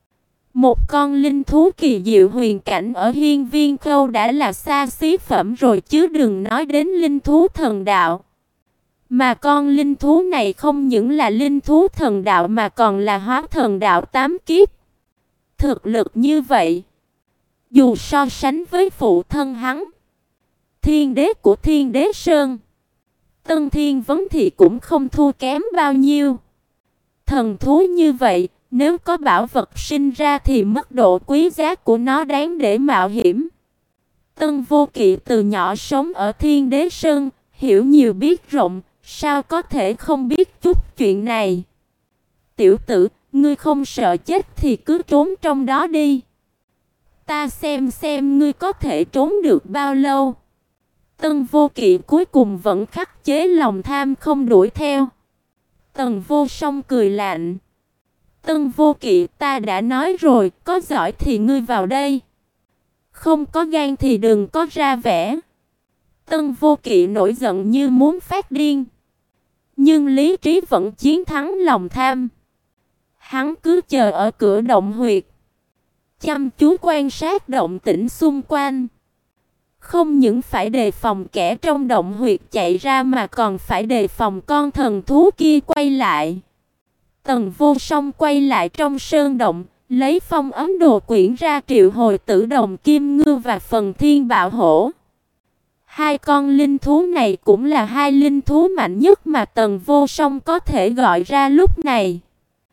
Một con linh thú kỳ diệu huyền cảnh ở Hiên Viên Khâu đã là xa xí phẩm rồi chứ đừng nói đến linh thú thần đạo. Mà con linh thú này không những là linh thú thần đạo mà còn là hóa thần đạo tám kiếp. Thực lực như vậy, dù so sánh với phụ thân hắn, thiên đế của Thiên Đế Sơn, Tân Thiên Vấn thì cũng không thua kém bao nhiêu. Thần thú như vậy, nếu có bảo vật sinh ra thì mức độ quý giá của nó đáng để mạo hiểm. Tân Vô Kỵ từ nhỏ sống ở Thiên Đế Sơn, hiểu nhiều biết rộng, sao có thể không biết chút chuyện này. Tiểu tử, ngươi không sợ chết thì cứ trốn trong đó đi. Ta xem xem ngươi có thể trốn được bao lâu. Tân Vô Kỵ cuối cùng vẫn khắc chế lòng tham không đuổi theo. Tần Vô Song cười lạnh. Tân Vô Kỵ, ta đã nói rồi, có giỏi thì ngươi vào đây. Không có gan thì đừng có ra vẻ. Tân Vô Kỵ nổi giận như muốn phát điên. Nhưng lý trí vẫn chiến thắng lòng tham. Hắn cứ chờ ở cửa động huyệt, chăm chú quan sát động tĩnh xung quanh. Không những phải đề phòng kẻ trong động huyệt chạy ra mà còn phải đề phòng con thần thú kia quay lại. Tần Vô Song quay lại trong sơn động, lấy phong ấn đồ quyển ra triệu hồi Tử Đồng Kim Ngư và Phần Thiên Bạo Hổ. Hai con linh thú này cũng là hai linh thú mạnh nhất mà Tần Vô Song có thể gọi ra lúc này.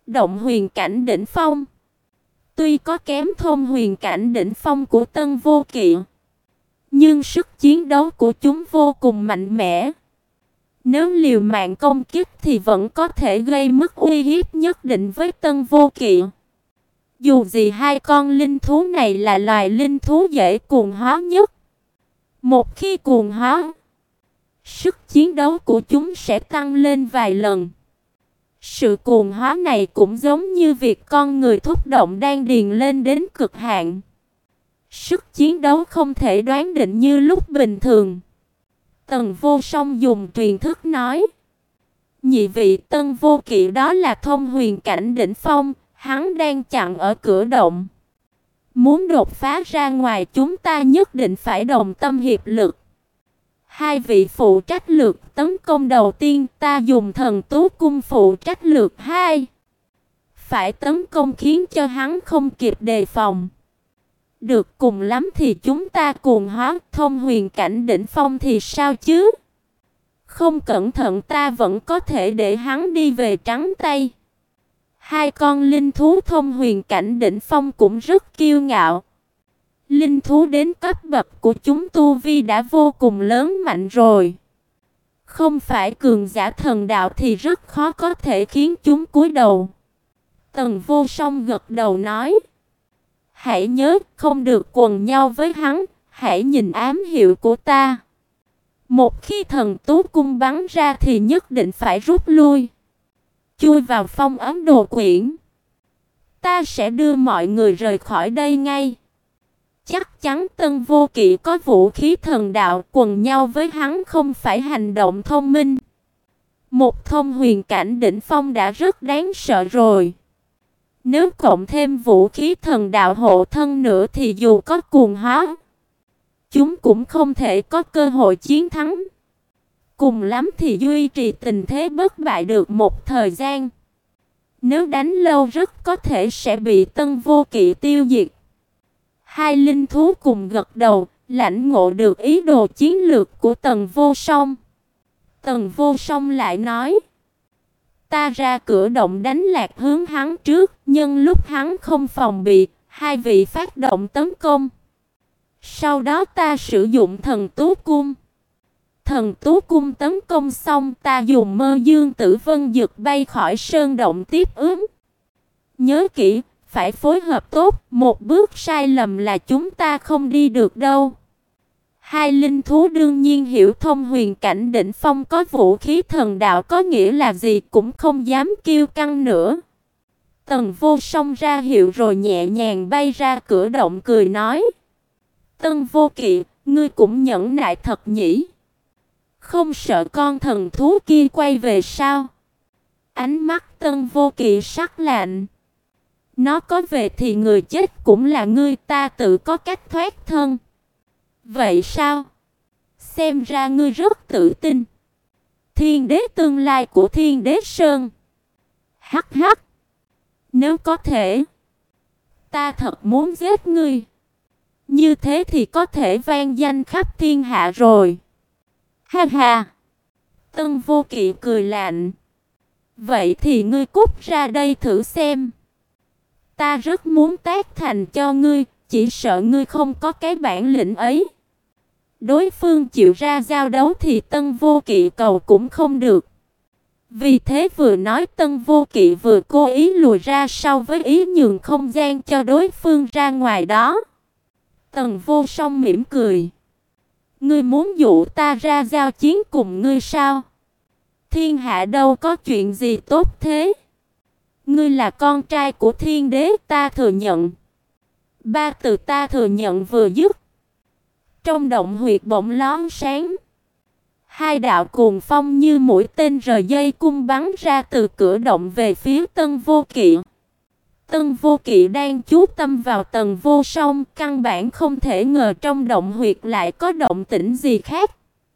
động huyền cảnh đỉnh phong. Tuy có kém thông huyền cảnh đỉnh phong của Tân Vô Kỵ, nhưng sức chiến đấu của chúng vô cùng mạnh mẽ. Nếu liều mạng công kích thì vẫn có thể gây mức uy hiếp nhất định với Tân Vô Kỵ. Dù gì hai con linh thú này là loài linh thú dễ cuồng hóa nhất. Một khi cuồng hóa, sức chiến đấu của chúng sẽ tăng lên vài lần. Sự cuồng hóa này cũng giống như việc con người thúc động đan điền lên đến cực hạn. Sức chiến đấu không thể đoán định như lúc bình thường. Tần Vô Song dùng truyền thức nói. Nhị vị Tân Vô Kỵ đó là thông huyền cảnh đỉnh phong, hắn đang chặn ở cửa động. Muốn đột phá ra ngoài chúng ta nhất định phải đồng tâm hiệp lực. Hai vị phụ trách lược tấn công đầu tiên, ta dùng thần tú cung phụ trách lược hai. Phải tấn công khiến cho hắn không kịp đề phòng. Được, cùng lắm thì chúng ta cuồng hóa thông huyền cảnh đỉnh phong thì sao chứ? Không cẩn thận ta vẫn có thể để hắn đi về trắng tay. Hai con linh thú thông huyền cảnh đỉnh phong cũng rất kiêu ngạo. Linh thú đến cấp bậc của chúng tu vi đã vô cùng lớn mạnh rồi. Không phải cường giả thần đạo thì rất khó có thể khiến chúng cúi đầu. Tần Vô Song gật đầu nói. Hãy nhớ không được quần nhau với hắn, hãy nhìn ám hiệu của ta. Một khi thần tú cung bắn ra thì nhất định phải rút lui. Chui vào phong ấn đồ quyển. Ta sẽ đưa mọi người rời khỏi đây ngay. Chắc chắn Tân Vô Kỵ có vũ khí thần đạo, quần nhau với hắn không phải hành động thông minh. Một thông huyền cảnh đỉnh phong đã rất đáng sợ rồi. Nếu cộng thêm vũ khí thần đạo hộ thân nữa thì dù có cuồng hóa, chúng cũng không thể có cơ hội chiến thắng. Cùng lắm thì duy trì tình thế bất bại được một thời gian. Nếu đánh lâu rất có thể sẽ bị Tân Vô Kỵ tiêu diệt. Hai linh thú cùng gật đầu, lãnh ngộ được ý đồ chiến lược của Tần Vô Song. Tần Vô Song lại nói. Ta ra cửa động đánh lạc hướng hắn trước, nhưng lúc hắn không phòng bị, hai vị phát động tấn công. Sau đó ta sử dụng thần tú cung. Thần tú cung tấn công xong ta dùng Mơ Dương Tử Vân Dực bay khỏi sơn động tiếp ứng. Nhớ kỹ, phải phối hợp tốt, một bước sai lầm là chúng ta không đi được đâu. Hai linh thú đương nhiên hiểu thông huyền cảnh đỉnh phong có vũ khí thần đạo có nghĩa là gì, cũng không dám kiêu căng nữa. Tần Vô Song ra hiệu rồi nhẹ nhàng bay ra cửa động cười nói. Tân Vô Kỵ, ngươi cũng nhẫn nại thật nhỉ? Không sợ con thần thú kia quay về sao? Ánh mắt Tân Vô Kỵ sắc lạnh. Nó có về thì người chết cũng là ngươi, ta tự có cách thoát thân. Vậy sao? Xem ra ngươi rất tự tin. Thiên đế tương lai của Thiên Đế Sơn. Hắc hắc. Nếu có thể, ta thật muốn giết ngươi. Như thế thì có thể vang danh khắp thiên hạ rồi. Ha ha. Tân Vô Kỵ cười lạnh. Vậy thì ngươi cút ra đây thử xem. Ta rất muốn tác thành cho ngươi, chỉ sợ ngươi không có cái bản lĩnh ấy. Đối phương chịu ra giao đấu thì Tân Vô Kỵ cầu cũng không được. Vì thế vừa nói Tân Vô Kỵ vừa cố ý lùi ra sau với ý nhường không gian cho đối phương ra ngoài đó. Tần Vô Song mỉm cười. Ngươi muốn dụ ta ra giao chiến cùng ngươi sao? Thiên hạ đâu có chuyện gì tốt thế. Ngươi là con trai của thiên đế, ta thừa nhận. Ba từ ta thừa nhận vừa dứt, trong động huyệt bỗng lóe sáng. Hai đạo cuồng phong như mũi tên rời dây cung bắn ra từ cửa động về phía Tân Vô Kỵ. Tân Vô Kỵ đang chú tâm vào Tần Vô Song, căn bản không thể ngờ trong động huyệt lại có động tĩnh gì khác.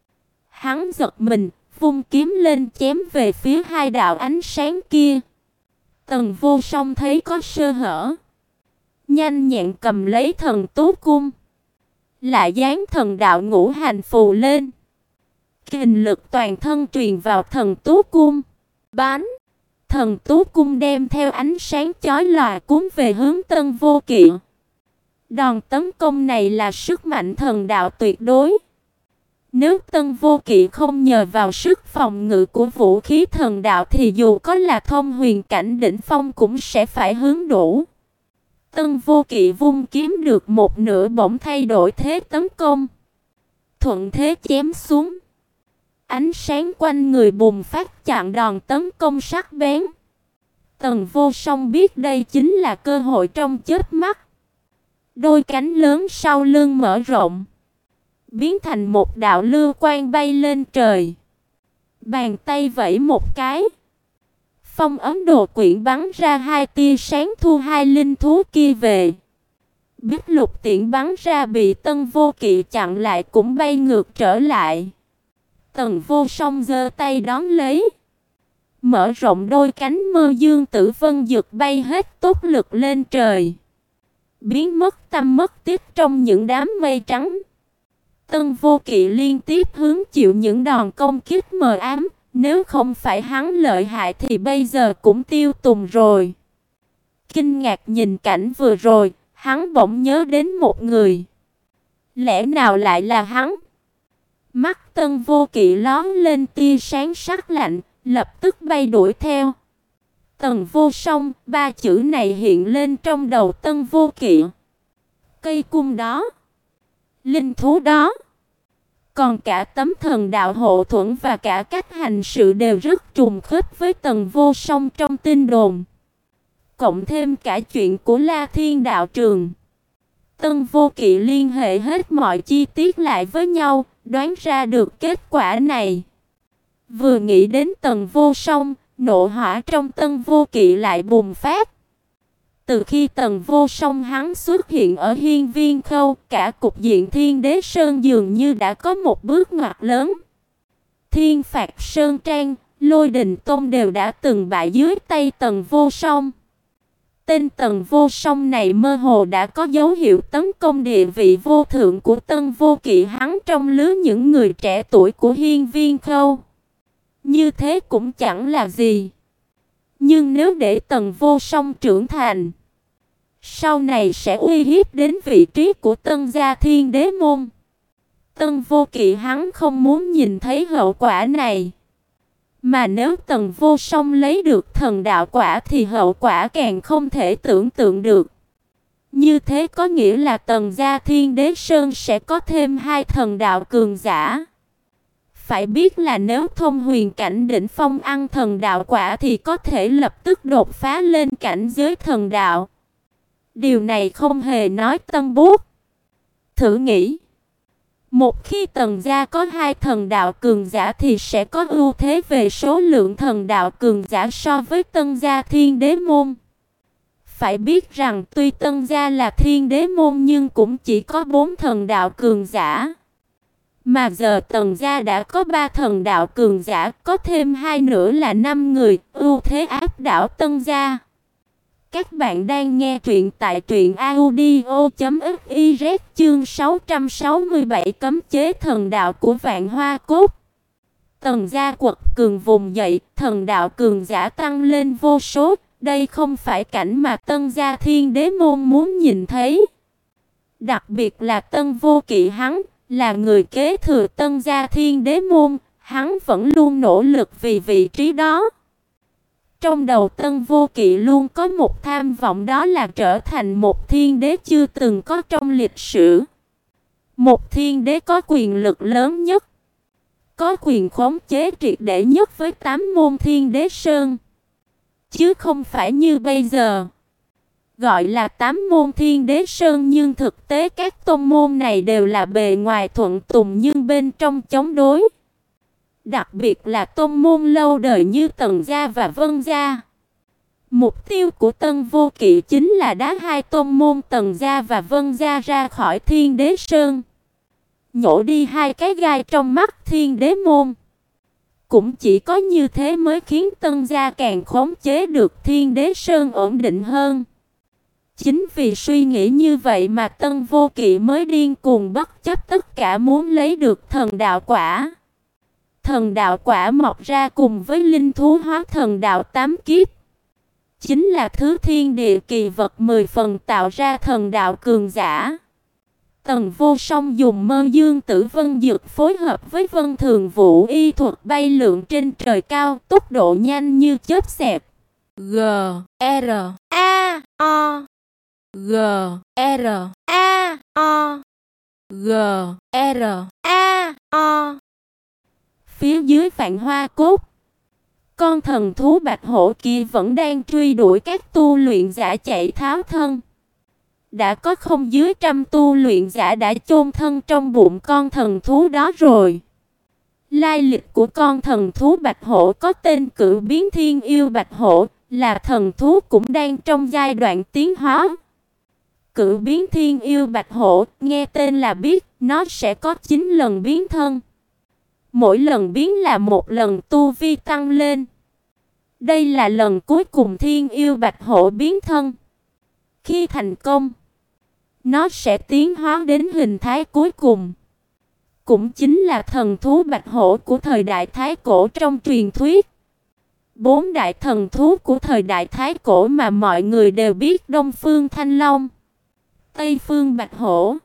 Hắn giật mình, vung kiếm lên chém về phía hai đạo ánh sáng kia. Tần Vô Song thấy có sơ hở, nhanh nhẹn cầm lấy thần tú cung, lại dán thần đạo ngũ hành phù lên. Kình lực toàn thân truyền vào thần tú cung, bắn. Thần Tú Cung đem theo ánh sáng chói lòa cuốn về hướng Tân Vô Kỵ. Đòn tấn công này là sức mạnh thần đạo tuyệt đối. Nếu Tân Vô Kỵ không nhờ vào sức phòng ngự của vũ khí thần đạo thì dù có là thông huyền cảnh đỉnh phong cũng sẽ phải hướng đủ. Tân Vô Kỵ vung kiếm được một nửa bỗng thay đổi thế tấn công. Thuận thế chém xuống. Ánh sáng quanh người bùng phát chặn đòn tấn công sắc bén. Tần Vô Song biết đây chính là cơ hội trong chớp mắt. Đôi cánh lớn sau lưng mở rộng, biến thành một đạo lưu quang bay lên trời. Bàn tay vẫy một cái, phong ấn đồ quyển bắn ra hai tia sáng thu hai linh thú kia về. Bích lục tiễn bắn ra bị Tân Vô Kỵ chặn lại cũng bay ngược trở lại. Tần Vô Song giơ tay đón lấy, mở rộng đôi cánh mơ dương tử vân dực bay hết tốc lực lên trời, biến mất tăm mất tích trong những đám mây trắng. Tân Vô Kỵ liên tiếp hứng chịu những đòn công kích mờ ám, nếu không phải hắn lợi hại thì bây giờ cũng tiêu tùng rồi. Kinh ngạc nhìn cảnh vừa rồi, hắn bỗng nhớ đến một người. Lẽ nào lại là hắn? Mắt Tân Vô Kỵ lóe lên tia sáng sắc lạnh, lập tức bay đuổi theo. Tần Vô Song, ba chữ này hiện lên trong đầu Tân Vô Kỵ. Cây cung đó, linh thú đó, còn cả tấm thần đạo hộ thuẫn và cả cách hành sự đều rất trùng khớp với Tần Vô Song trong tin đồn. Cộng thêm cả chuyện của La Thiên đạo trường. Tân Vô Kỵ liên hệ hết mọi chi tiết lại với nhau, đoán ra được kết quả này. Vừa nghĩ đến Tần Vô Song, nộ hỏa trong Tân Vô Kỵ lại bùng phát. Từ khi Tần Vô Song hắn xuất hiện ở Hiên Viên Khâu, cả cục diện Thiên Đế Sơn dường như đã có một bước ngoặt lớn. Thiên Phạt Sơn Trang, Lôi Đình Tông đều đã từng bại dưới tay Tần Vô Song. Tên Tần Vô Song này mơ hồ đã có dấu hiệu tấn công địa vị vô thượng của Tân Vô Kỵ hắn trong lứa những người trẻ tuổi của Hiên Viên Khâu. Như thế cũng chẳng là gì. Nhưng nếu để Tần Vô Song trưởng thành, sau này sẽ uy hiếp đến vị trí của Tân gia Thiên Đế môn. Tân Vô Kỵ hắn không muốn nhìn thấy hậu quả này. Mà nếu Tần Vô Song lấy được thần đạo quả thì hậu quả càng không thể tưởng tượng được. Như thế có nghĩa là Tần gia Thiên Đế Sơn sẽ có thêm hai thần đạo cường giả. Phải biết là nếu thông huyền cảnh đỉnh phong ăn thần đạo quả thì có thể lập tức đột phá lên cảnh giới thần đạo. Điều này không hề nói tân bút. Thử nghĩ, một khi Tần gia có hai thần đạo cường giả thì sẽ có ưu thế về số lượng thần đạo cường giả so với Tân gia Thiên Đế môn. Phải biết rằng tuy Tân gia là Thiên Đế môn nhưng cũng chỉ có bốn thần đạo cường giả. Mà giờ Tần gia đã có ba thần đạo cường giả, có thêm hai nữa là năm người, ưu thế áp đảo Tân gia. Các bạn đang nghe truyện tại truyện audio chấm fiz chương sáu trăm sáu mươi bảy cấm chế thần đạo của Vạn Hoa Cốt. Tần gia quật cường vùng dậy, thần đạo cường giả tăng lên vô số, đây không phải cảnh mà Tân gia Thiên Đế môn muốn nhìn thấy. Đặc biệt là Tân Vô Kỵ hắn, là người kế thừa Tân gia Thiên Đế môn, hắn vẫn luôn nỗ lực vì vị trí đó. Trong đầu Tân Vô Kỵ luôn có một tham vọng, đó là trở thành một thiên đế chưa từng có trong lịch sử. Một thiên đế có quyền lực lớn nhất, có quyền khống chế triệt để nhất với tám môn Thiên Đế Sơn. Chứ không phải như bây giờ, gọi là tám môn Thiên Đế Sơn nhưng thực tế các tôn môn này đều là bề ngoài thuận tùng nhưng bên trong chống đối. Đặc biệt là tôn môn lâu đời như Tần gia và Vân gia. Mục tiêu của Tân Vô Kỵ chính là đá hai tôn môn Tần gia và Vân gia ra khỏi Thiên Đế Sơn, nhổ đi hai cái gai trong mắt Thiên Đế môn. Cũng chỉ có như thế mới khiến Tân gia càng khống chế được Thiên Đế Sơn ổn định hơn. Chính vì suy nghĩ như vậy mà Tân Vô Kỵ mới điên cuồng bất chấp tất cả muốn lấy được thần đạo quả. thần đạo quả mọc ra cùng với linh thú hóa thần đạo tám kiếp. Chính là thứ thiên địa kỳ vật mười phần tạo ra thần đạo cường giả. Tần Vô Song dùng Mơ Dương Tử Vân Dược phối hợp với Vân Thường Vũ y thuật bay lượn trên trời cao, tốc độ nhanh như chớp xẹt. G R A O G R A O G R A O. Phía dưới Vạn Hoa Cốt, con thần thú bạch hổ kia vẫn đang truy đuổi các tu luyện giả chạy tháo thân. Đã có không dưới trăm tu luyện giả đã chôn thân trong bụng con thần thú đó rồi. Lai lịch của con thần thú bạch hổ có tên Cửu Biến Thiên Yêu Bạch Hổ, là thần thú cũng đang trong giai đoạn tiến hóa. Cửu Biến Thiên Yêu Bạch Hổ, nghe tên là biết, nó sẽ có chín lần biến thân. Mỗi lần biến là một lần tu vi tăng lên. Đây là lần cuối cùng Thiên Yêu Bạch Hổ biến thân. Khi thành công, nó sẽ tiến hóa đến hình thái cuối cùng, cũng chính là thần thú bạch hổ của thời đại Thái Cổ trong truyền thuyết. Bốn đại thần thú của thời đại Thái Cổ mà mọi người đều biết: Đông phương Thanh Long, Tây phương Bạch Hổ,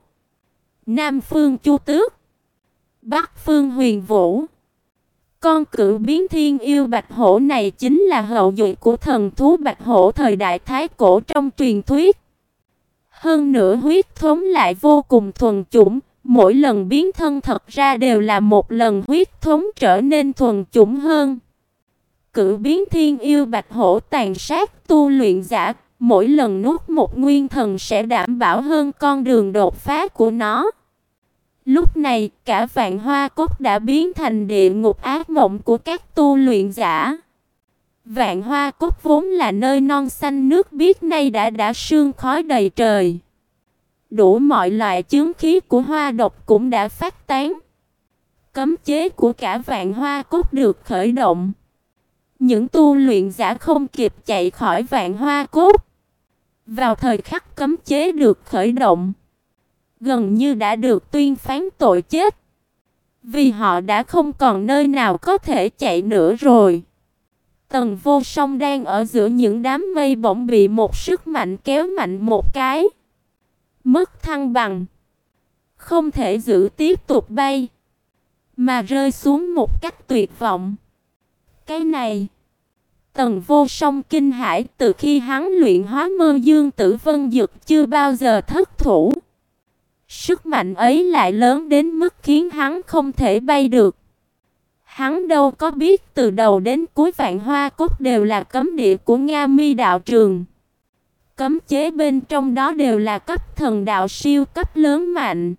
Nam phương Chu Tước, Bắc phương Huyền Vũ. Con Cửu Biến Thiên Yêu Bạch Hổ này chính là hậu duệ của thần thú bạch hổ thời đại Thái Cổ trong truyền thuyết. Hơn nữa huyết thống lại vô cùng thuần chủng, mỗi lần biến thân thật ra đều là một lần huyết thống trở nên thuần chủng hơn. Cửu Biến Thiên Yêu Bạch Hổ tàn sát tu luyện giả, mỗi lần nuốt một nguyên thần sẽ đảm bảo hơn con đường đột phá của nó. Lúc này, cả Vạn Hoa Cốt đã biến thành địa ngục ác mộng của các tu luyện giả. Vạn Hoa Cốt vốn là nơi non xanh nước biếc, nay đã đã sương khói đầy trời. Đủ mọi loại chướng khí của hoa độc cũng đã phát tán. Cấm chế của cả Vạn Hoa Cốt được khởi động. Những tu luyện giả không kịp chạy khỏi Vạn Hoa Cốt. Vào thời khắc cấm chế được khởi động, gần như đã được tuyên phán tội chết. Vì họ đã không còn nơi nào có thể chạy nữa rồi. Tần Vô Song đang ở giữa những đám mây bỗng bị một sức mạnh kéo mạnh một cái. Mất thăng bằng. Không thể giữ tiếp tục bay, mà rơi xuống một cách tuyệt vọng. Cái này, Tần Vô Song kinh hãi, từ khi hắn luyện hóa Mơ Dương Tử Vân Dược chưa bao giờ thất thủ. Sức mạnh ấy lại lớn đến mức khiến hắn không thể bay được. Hắn đâu có biết từ đầu đến cuối Vạn Hoa Cốt đều là cấm địa của Nga Mi đạo trường. Cấm chế bên trong đó đều là cấp thần đạo siêu cấp lớn mạnh.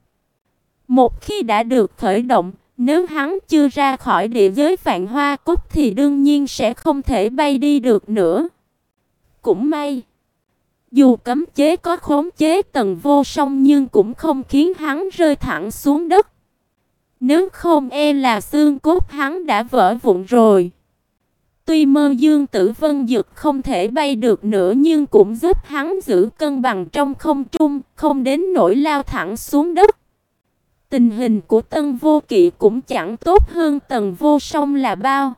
Một khi đã được khởi động, nếu hắn chưa ra khỏi địa giới Vạn Hoa Cốt thì đương nhiên sẽ không thể bay đi được nữa. Cũng may, dù cấm chế có khống chế Tần Vô Song nhưng cũng không khiến hắn rơi thẳng xuống đất. Nếu không e là xương cốt hắn đã vỡ vụn rồi. Tuy Mơ Dương Tử Vân Dược không thể bay được nữa nhưng cũng giúp hắn giữ cân bằng trong không trung, không đến nỗi lao thẳng xuống đất. Tình hình của Tân Vô Kỵ cũng chẳng tốt hơn Tần Vô Song là bao.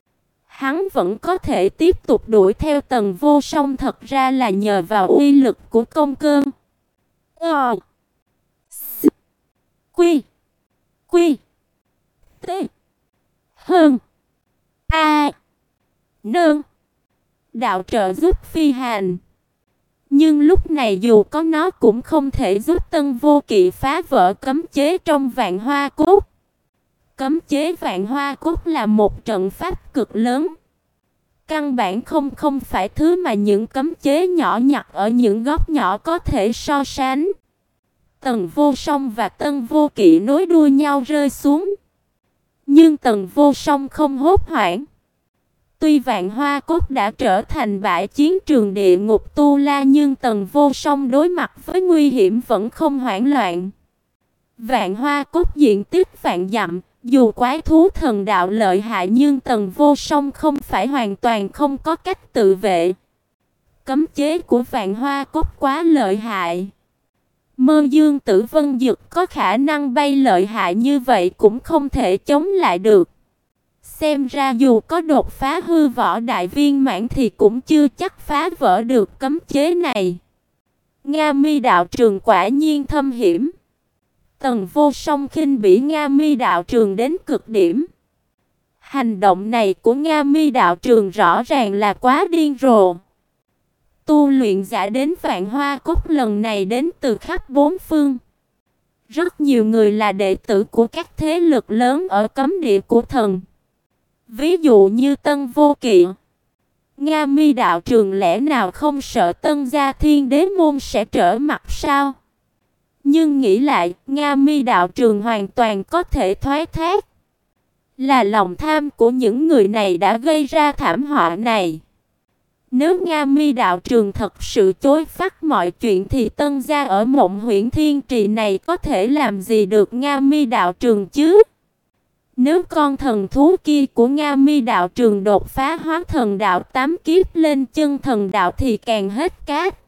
Hắn vẫn có thể tiếp tục đuổi theo Tần Vô Song, thật ra là nhờ vào uy lực của công cơn. Ờ. S. Quy. Quy. T. Hơn. A. Nương. Đạo trợ giúp phi hành. Nhưng lúc này dù có nó cũng không thể giúp Tân Vô Kỵ phá vỡ cấm chế trong Vạn Hoa Cốt. Cấm chế Vạn Hoa Cốt là một trận pháp cực lớn. Căn bản không không phải thứ mà những cấm chế nhỏ nhặt ở những góc nhỏ có thể so sánh. Tần Vô Song và Tân Vô Kỵ nối đuôi nhau rơi xuống. Nhưng Tần Vô Song không hốt hoảng. Tuy Vạn Hoa Cốt đã trở thành bãi chiến trường địa ngục tu la nhưng Tần Vô Song đối mặt với nguy hiểm vẫn không hoảng loạn. Vạn Hoa Cốt diện tích vạn dặm, dù quái thú thần đạo lợi hại nhưng Tần Vô Song không phải hoàn toàn không có cách tự vệ. Cấm chế của Vạn Hoa Cốt quá lợi hại. Mơ Dương Tử Vân Dực có khả năng bay lợi hại như vậy cũng không thể chống lại được. Xem ra dù có đột phá hư võ đại viên mãn thì cũng chưa chắc phá vỡ được cấm chế này. Nga Mi đạo trường quả nhiên thâm hiểm. Tần Vô Song khinh bỉ Nga Mi đạo trường đến cực điểm. Hành động này của Nga Mi đạo trường rõ ràng là quá điên rồ. Tu luyện giả đến Vạn Hoa Cốc lần này đến từ khắp bốn phương. Rất nhiều người là đệ tử của các thế lực lớn ở cấm địa của thần. Ví dụ như Tân Vô Kỵ. Nga Mi đạo trường lẽ nào không sợ Tân Gia Thiên Đế môn sẽ trở mặt sao? Nhưng nghĩ lại, Nga Mi đạo trường hoàn toàn có thể thoái thác. Là lòng tham của những người này đã gây ra thảm họa này. Nếu Nga Mi đạo trường thật sự chối phát mọi chuyện thì Tân gia ở Mộng Huyễn Thiên Trì này có thể làm gì được Nga Mi đạo trường chứ? Nếu con thần thú kia của Nga Mi đạo trường đột phá hóa thần đạo tám kiếp lên chân thần đạo thì càng hết cát.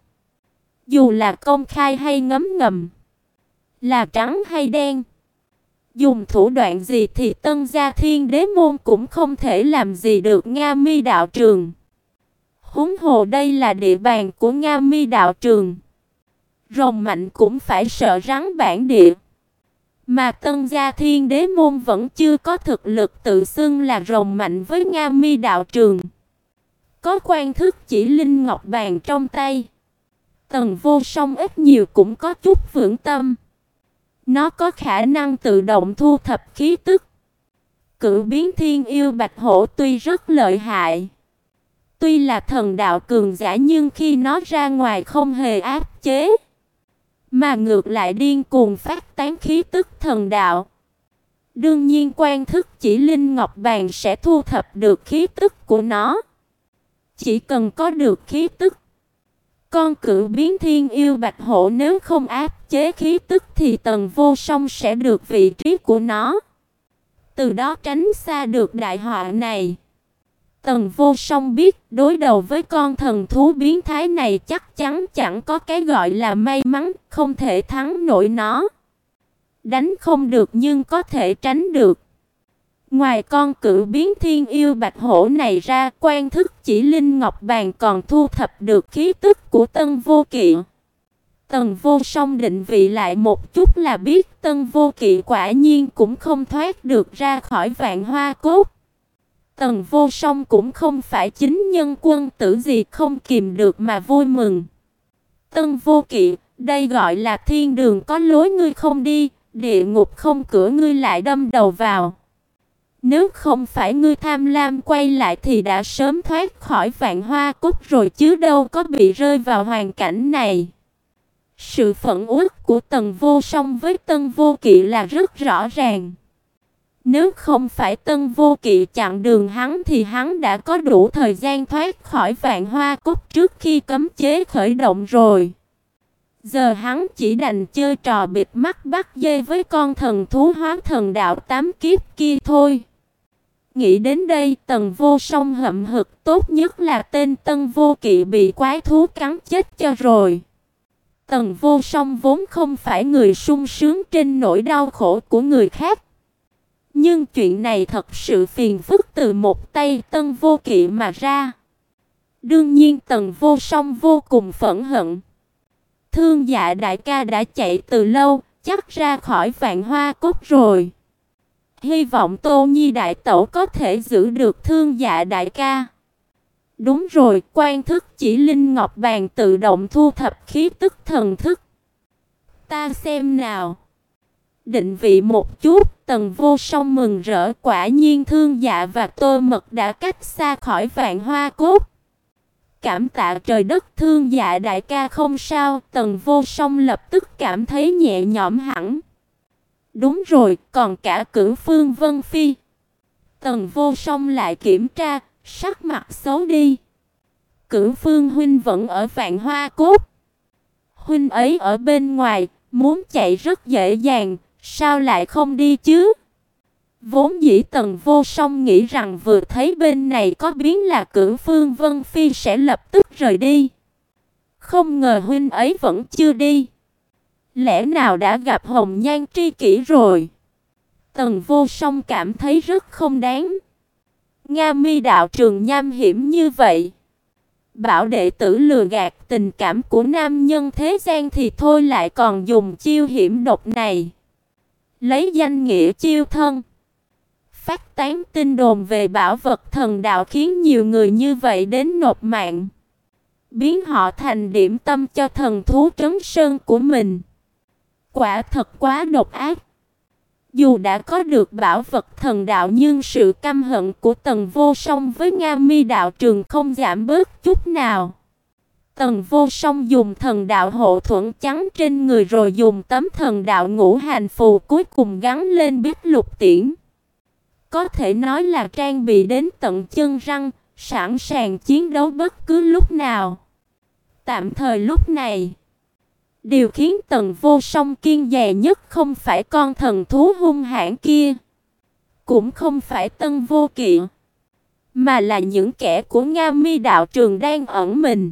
Dù là công khai hay ngấm ngầm, là trắng hay đen, dùng thủ đoạn gì thì Tân gia Thiên Đế môn cũng không thể làm gì được Nga Mi đạo trường. Huống hồ đây là địa bàn của Nga Mi đạo trường. Rồng mạnh cũng phải sợ rắn bản địa. Mà Tân gia Thiên Đế môn vẫn chưa có thực lực tự xưng là rồng mạnh với Nga Mi đạo trường. Có quan thức chỉ linh ngọc bàn trong tay, Tần Vô Song ít nhiều cũng có chút vững tâm. Nó có khả năng tự động thu thập khí tức. Cửu biến thiên yêu bạch hổ tuy rất lợi hại, tuy là thần đạo cường giả, nhưng khi nó ra ngoài không hề áp chế, mà ngược lại điên cuồng phát tán khí tức thần đạo. Đương nhiên quan thức chỉ linh ngọc bàn sẽ thu thập được khí tức của nó. Chỉ cần có được khí tức, con cửu biến thiên yêu bạch hổ nếu không áp chế khí tức thì Tần Vô Song sẽ được vị trí của nó, từ đó tránh xa được đại họa này. Tần Vô Song biết đối đầu với con thần thú biến thái này chắc chắn chẳng có cái gọi là may mắn, không thể thắng nổi nó. Đánh không được nhưng có thể tránh được. Ngoài con cửu biến thiên yêu bạch hổ này ra, quan thức chỉ linh ngọc bàn còn thu thập được khí tức của Tân Vô Kỵ. Tần Vô Song định vị lại một chút là biết Tân Vô Kỵ quả nhiên cũng không thoát được ra khỏi Vạn Hoa Cốt. Tần Vô Song cũng không phải chính nhân quân tử gì, không kìm được mà vui mừng. Tân Vô Kỵ, đây gọi là thiên đường có lối ngươi không đi, địa ngục không cửa ngươi lại đâm đầu vào. Nếu không phải ngươi tham lam quay lại thì đã sớm thoát khỏi Vạn Hoa Cốt rồi chứ đâu có bị rơi vào hoàn cảnh này. Sự phẫn uất của Tần Vô Song với Tân Vô Kỵ là rất rõ ràng. Nếu không phải Tân Vô Kỵ chặn đường hắn thì hắn đã có đủ thời gian thoát khỏi Vạn Hoa Cốt trước khi cấm chế khởi động rồi. Giờ hắn chỉ đành chơi trò bịt mắt bắt dê với con thần thú hóa thần đạo tám kiếp kia thôi. Nghĩ đến đây, Tần Vô Song hậm hực, tốt nhất là tên Tân Vô Kỵ bị quái thú cắn chết cho rồi. Tần Vô Song vốn không phải người sung sướng trên nỗi đau khổ của người khác. Nhưng chuyện này thật sự phiền phức từ một tay Tân Vô Kỵ mà ra. Đương nhiên Tần Vô Song vô cùng phẫn hận. Thương Dạ đại ca đã chạy từ lâu, chắc ra khỏi Vạn Hoa Cốt rồi. Hy vọng Tô Nhi đại tẩu có thể giữ được Thương Dạ đại ca. Đúng rồi, quan thức chỉ linh ngọc bàn tự động thu thập khí tức thần thức. Ta xem nào. Định vị một chút, Tần Vô Song mừng rỡ, quả nhiên Thương Dạ và Tô Mật đã cách xa khỏi Vạn Hoa Cốt. Cảm tạ trời đất, Thương Dạ đại ca không sao. Tần Vô Song lập tức cảm thấy nhẹ nhõm hẳn. Đúng rồi, còn cả Cửu Phương Vân Phi. Tần Vô Song lại kiểm tra, sắc mặt xấu đi. Cửu Phương huynh vẫn ở Vạn Hoa Cốt. Huynh ấy ở bên ngoài, muốn chạy rất dễ dàng, sao lại không đi chứ? Vốn dĩ Tần Vô Song nghĩ rằng vừa thấy bên này có biến là Cửu Phương Vân Phi sẽ lập tức rời đi. Không ngờ huynh ấy vẫn chưa đi. Lẽ nào đã gặp Hồng Nhan tri kỷ rồi? Tần Vô Song cảm thấy rất không đáng. Nga Mi đạo trường nham hiểm như vậy, bảo đệ tử lừa gạt tình cảm của nam nhân thế gian thì thôi, lại còn dùng chiêu hiểm độc này, lấy danh nghĩa chiêu thân, phát tán tin đồn về bảo vật thần đạo, khiến nhiều người như vậy đến nộp mạng, biến họ thành điểm tâm cho thần thú trấn sơn của mình. Quả thật quá độc ác. Dù đã có được bảo vật thần đạo, nhưng sự căm hận của Tần Vô Song với Nga Mi đạo trường không giảm bớt chút nào. Tần Vô Song dùng thần đạo hộ thuẫn trắng trên người, rồi dùng tấm thần đạo ngũ hành phù cuối cùng gắn lên Bích Lục Tiễn. Có thể nói là trang bị đến tận chân răng, sẵn sàng chiến đấu bất cứ lúc nào. Tạm thời lúc này, điều khiến Tần Vô Song kiêng dè nhất không phải con thần thú hung hãn kia, cũng không phải Tân Vô Kỵ, mà là những kẻ của Nga Mi đạo trường đang ẩn mình.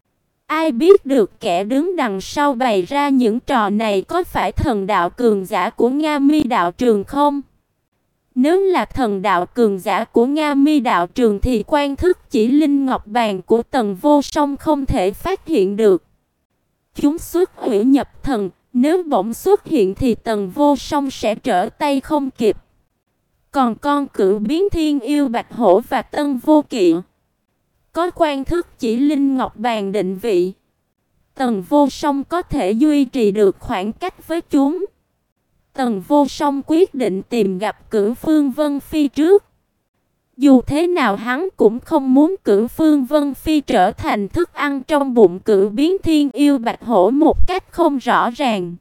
Ai biết được kẻ đứng đằng sau bày ra những trò này có phải thần đạo cường giả của Nga Mi đạo trường không? Nếu là thần đạo cường giả của Nga Mi đạo trường thì quan thức chỉ linh ngọc bàn của Tần Vô Song không thể phát hiện được. Chúng xuất hủy nhập thần, nếu bỗng xuất hiện thì Tần Vô Song sẽ trở tay không kịp. Còn con cửu biến thiên yêu bạch hổ và Tân Vô Kỵ có quan thức chỉ linh ngọc bàn định vị, Tần Vô Song có thể duy trì được khoảng cách với chúng. Tần Vô Song quyết định tìm gặp Cửu Phương Vân Phi trước. Dù thế nào hắn cũng không muốn Cửu Phương Vân Phi trở thành thức ăn trong bụng cửu biến thiên yêu bạch hổ một cách không rõ ràng.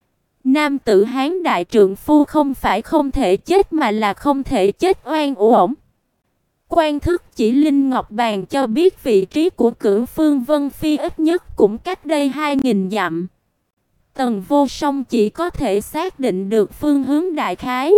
Nam tử Hán đại trượng phu không phải không thể chết, mà là không thể chết oan uổng. Quan thức chỉ linh ngọc bàn cho biết vị trí của Cửu Phương Vân Phi ít nhất cũng cách đây hai nghìn dặm. Tần Vô Song chỉ có thể xác định được phương hướng đại khái.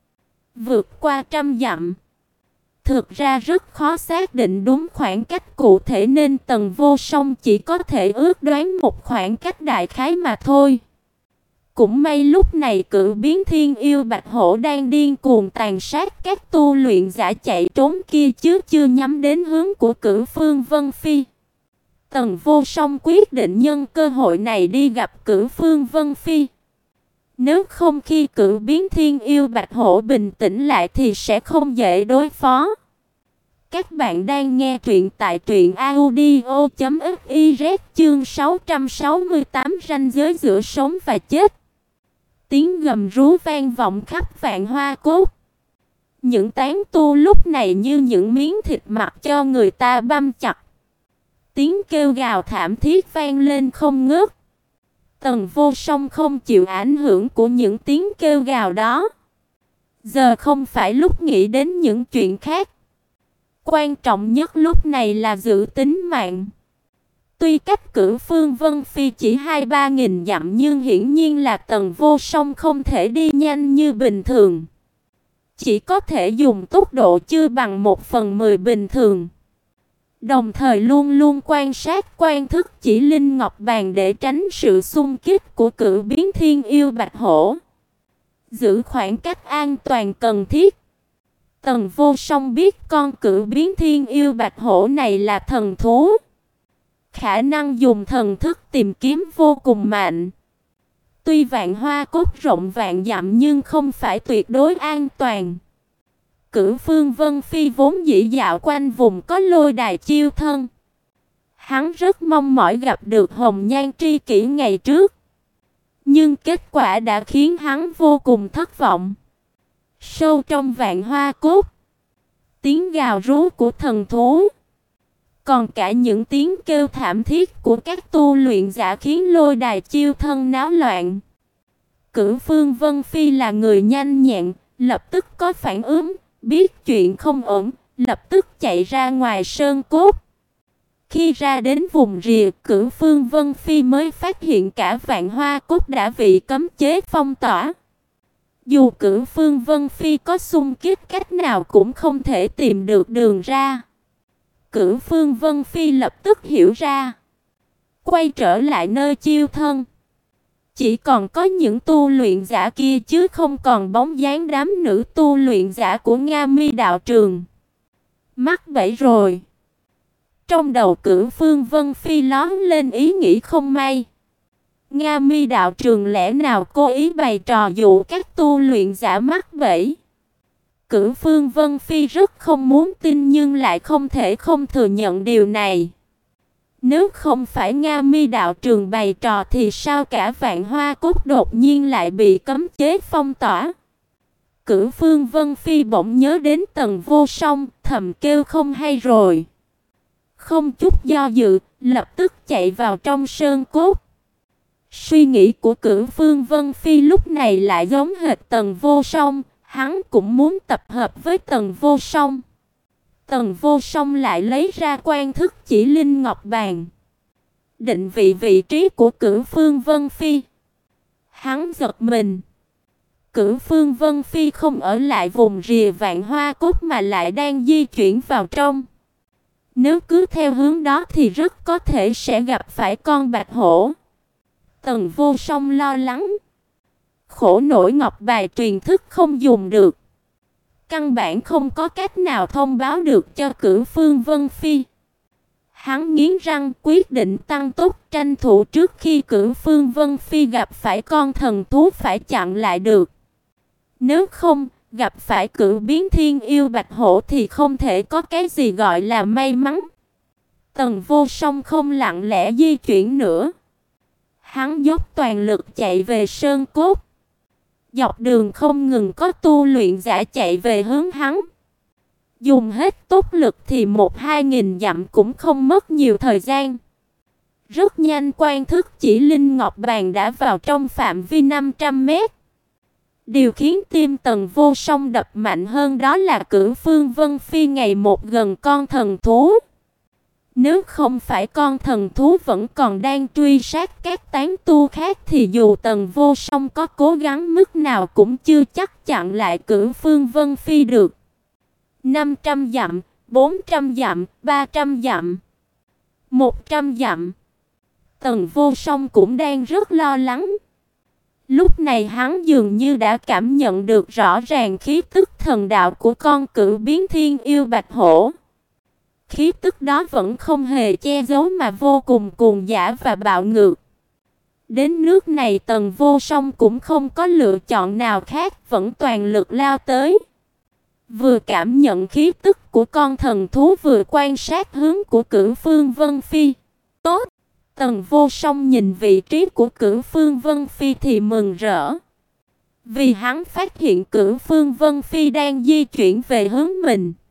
Vượt qua trăm dặm, thực ra rất khó xác định đúng khoảng cách cụ thể, nên Tần Vô Song chỉ có thể ước đoán một khoảng cách đại khái mà thôi. Cũng may lúc này cửu biến thiên yêu bạch hổ đang điên cuồng tàn sát các tu luyện giả chạy trốn kia, chứ chưa nhắm đến hướng của Cửu Phương Vân Phi. Tần Vô Song quyết định nhân cơ hội này đi gặp Cửu Phương Vân Phi. Nếu không khi cửu biến thiên yêu bạch hổ bình tĩnh lại thì sẽ không dễ đối phó. Các bạn đang nghe truyện tại truyện audio chấm fiz, chương sáu trăm sáu mươi tám, ranh giới giữa sống và chết. Tiếng gầm rú vang vọng khắp Vạn Hoa Cốt. Những tán tu lúc này như những miếng thịt mặc cho người ta băm chặt. Tiếng kêu gào thảm thiết vang lên không ngớt. Tần Vô Song không chịu ảnh hưởng của những tiếng kêu gào đó. Giờ không phải lúc nghĩ đến những chuyện khác. Quan trọng nhất lúc này là giữ tính mạng. Tuy cách Cửu Phương Vân Phi chỉ hai ba nghìn dặm, nhưng hiển nhiên là Tần Vô Song không thể đi nhanh như bình thường. Chỉ có thể dùng tốc độ chưa bằng một phần mười bình thường. Đồng thời luôn luôn quan sát quan thức chỉ linh ngọc bàn để tránh sự xung kích của cửu biến thiên yêu bạch hổ. Giữ khoảng cách an toàn cần thiết. Tần Vô Song biết con cửu biến thiên yêu bạch hổ này là thần thú. Khả năng dùng thần thức tìm kiếm vô cùng mạnh. Tuy Vạn Hoa Cốt rộng vạn dặm nhưng không phải tuyệt đối an toàn. Cửu Phương Vân Phi vốn dĩ dạo quanh vùng có lôi đài chiêu thân. Hắn rất mong mỏi gặp được hồng nhan tri kỷ ngày trước. Nhưng kết quả đã khiến hắn vô cùng thất vọng. Sâu trong Vạn Hoa Cốt, tiếng gào rú của thần thú, còn cả những tiếng kêu thảm thiết của các tu luyện giả khiến lôi đài chiêu thân náo loạn. Cửu Phương Vân Phi là người nhanh nhẹn, lập tức có phản ứng, biết chuyện không ổn, lập tức chạy ra ngoài sơn cốt. Khi ra đến vùng rìa, Cửu Phương Vân Phi mới phát hiện cả Vạn Hoa Cốt đã bị cấm chế phong tỏa. Dù Cửu Phương Vân Phi có xung kích cách nào cũng không thể tìm được đường ra. Cửu Phương Vân Phi lập tức hiểu ra, quay trở lại nơi chiêu thân. Chỉ còn có những tu luyện giả kia chứ không còn bóng dáng đám nữ tu luyện giả của Nga Mi đạo trường. Mắc bẫy rồi. Trong đầu Cửu Phương Vân Phi lóe lên ý nghĩ không may. Nga Mi đạo trường lẽ nào cố ý bày trò dụ các tu luyện giả mắc bẫy? Cửu Phương Vân Phi rất không muốn tin nhưng lại không thể không thừa nhận điều này. Nếu không phải Nga Mi đạo trường bày trò thì sao cả Vạn Hoa Cốt đột nhiên lại bị cấm chế phong tỏa? Cửu Phương Vân Phi bỗng nhớ đến Tần Vô Song, thầm kêu không hay rồi. Không chút do dự, lập tức chạy vào trong sơn cốt. Suy nghĩ của Cửu Phương Vân Phi lúc này lại giống hệt Tần Vô Song, hắn cũng muốn tập hợp với Tần Vô Song. Tần Vô Song lại lấy ra quan thức chỉ linh ngọc bàn, định vị vị trí của Cửu Phương Vân Phi. Hắn giật mình. Cửu Phương Vân Phi không ở lại vùng rìa Vạn Hoa Cốt mà lại đang di chuyển vào trong. Nếu cứ theo hướng đó thì rất có thể sẽ gặp phải con bạch hổ. Tần Vô Song lo lắng. Khổ nổi ngọc bài truyền thức không dùng được. Căn bản không có cách nào thông báo được cho Cửu Phương Vân Phi. Hắn nghiến răng quyết định tăng tốc tranh thủ trước khi Cửu Phương Vân Phi gặp phải con thần thú phải chặn lại được. Nếu không, gặp phải Cửu Biến Thiên Yêu Bạch Hổ thì không thể có cái gì gọi là may mắn. Tần Vô Song không lặng lẽ di chuyển nữa. Hắn dốc toàn lực chạy về sơn cốt. Dọc đường không ngừng có tu luyện giả chạy về hướng hắn. Dùng hết tốc lực thì một hai nghìn dặm cũng không mất nhiều thời gian. Rất nhanh quan thức chỉ linh ngọc bàn đã vào trong phạm vi năm trăm mét. Điều khiến tim Tần Vô Song đập mạnh hơn đó là Cửu Phương Vân Phi ngày một gần con thần thú. Nếu không phải con thần thú vẫn còn đang truy sát các tán tu khác thì dù Tần Vô Song có cố gắng mức nào cũng chưa chắc chặn lại Cửu Phương Vân Phi được. năm trăm dặm, bốn trăm dặm, ba trăm dặm, một trăm dặm. Tần Vô Song cũng đang rất lo lắng. Lúc này hắn dường như đã cảm nhận được rõ ràng khí tức thần đạo của con Cửu Biến Thiên Yêu Bạch Hổ. Khí tức đó vẫn không hề che giấu mà vô cùng cuồng dã và bạo ngược. Đến nước này Tần Vô Song cũng không có lựa chọn nào khác, vẫn toàn lực lao tới. Vừa cảm nhận khí tức của con thần thú vừa quan sát hướng của Cửu Phương Vân Phi. Tốt! Tần Vô Song nhìn vị trí của Cửu Phương Vân Phi thì mừng rỡ. Vì hắn phát hiện Cửu Phương Vân Phi đang di chuyển về hướng mình.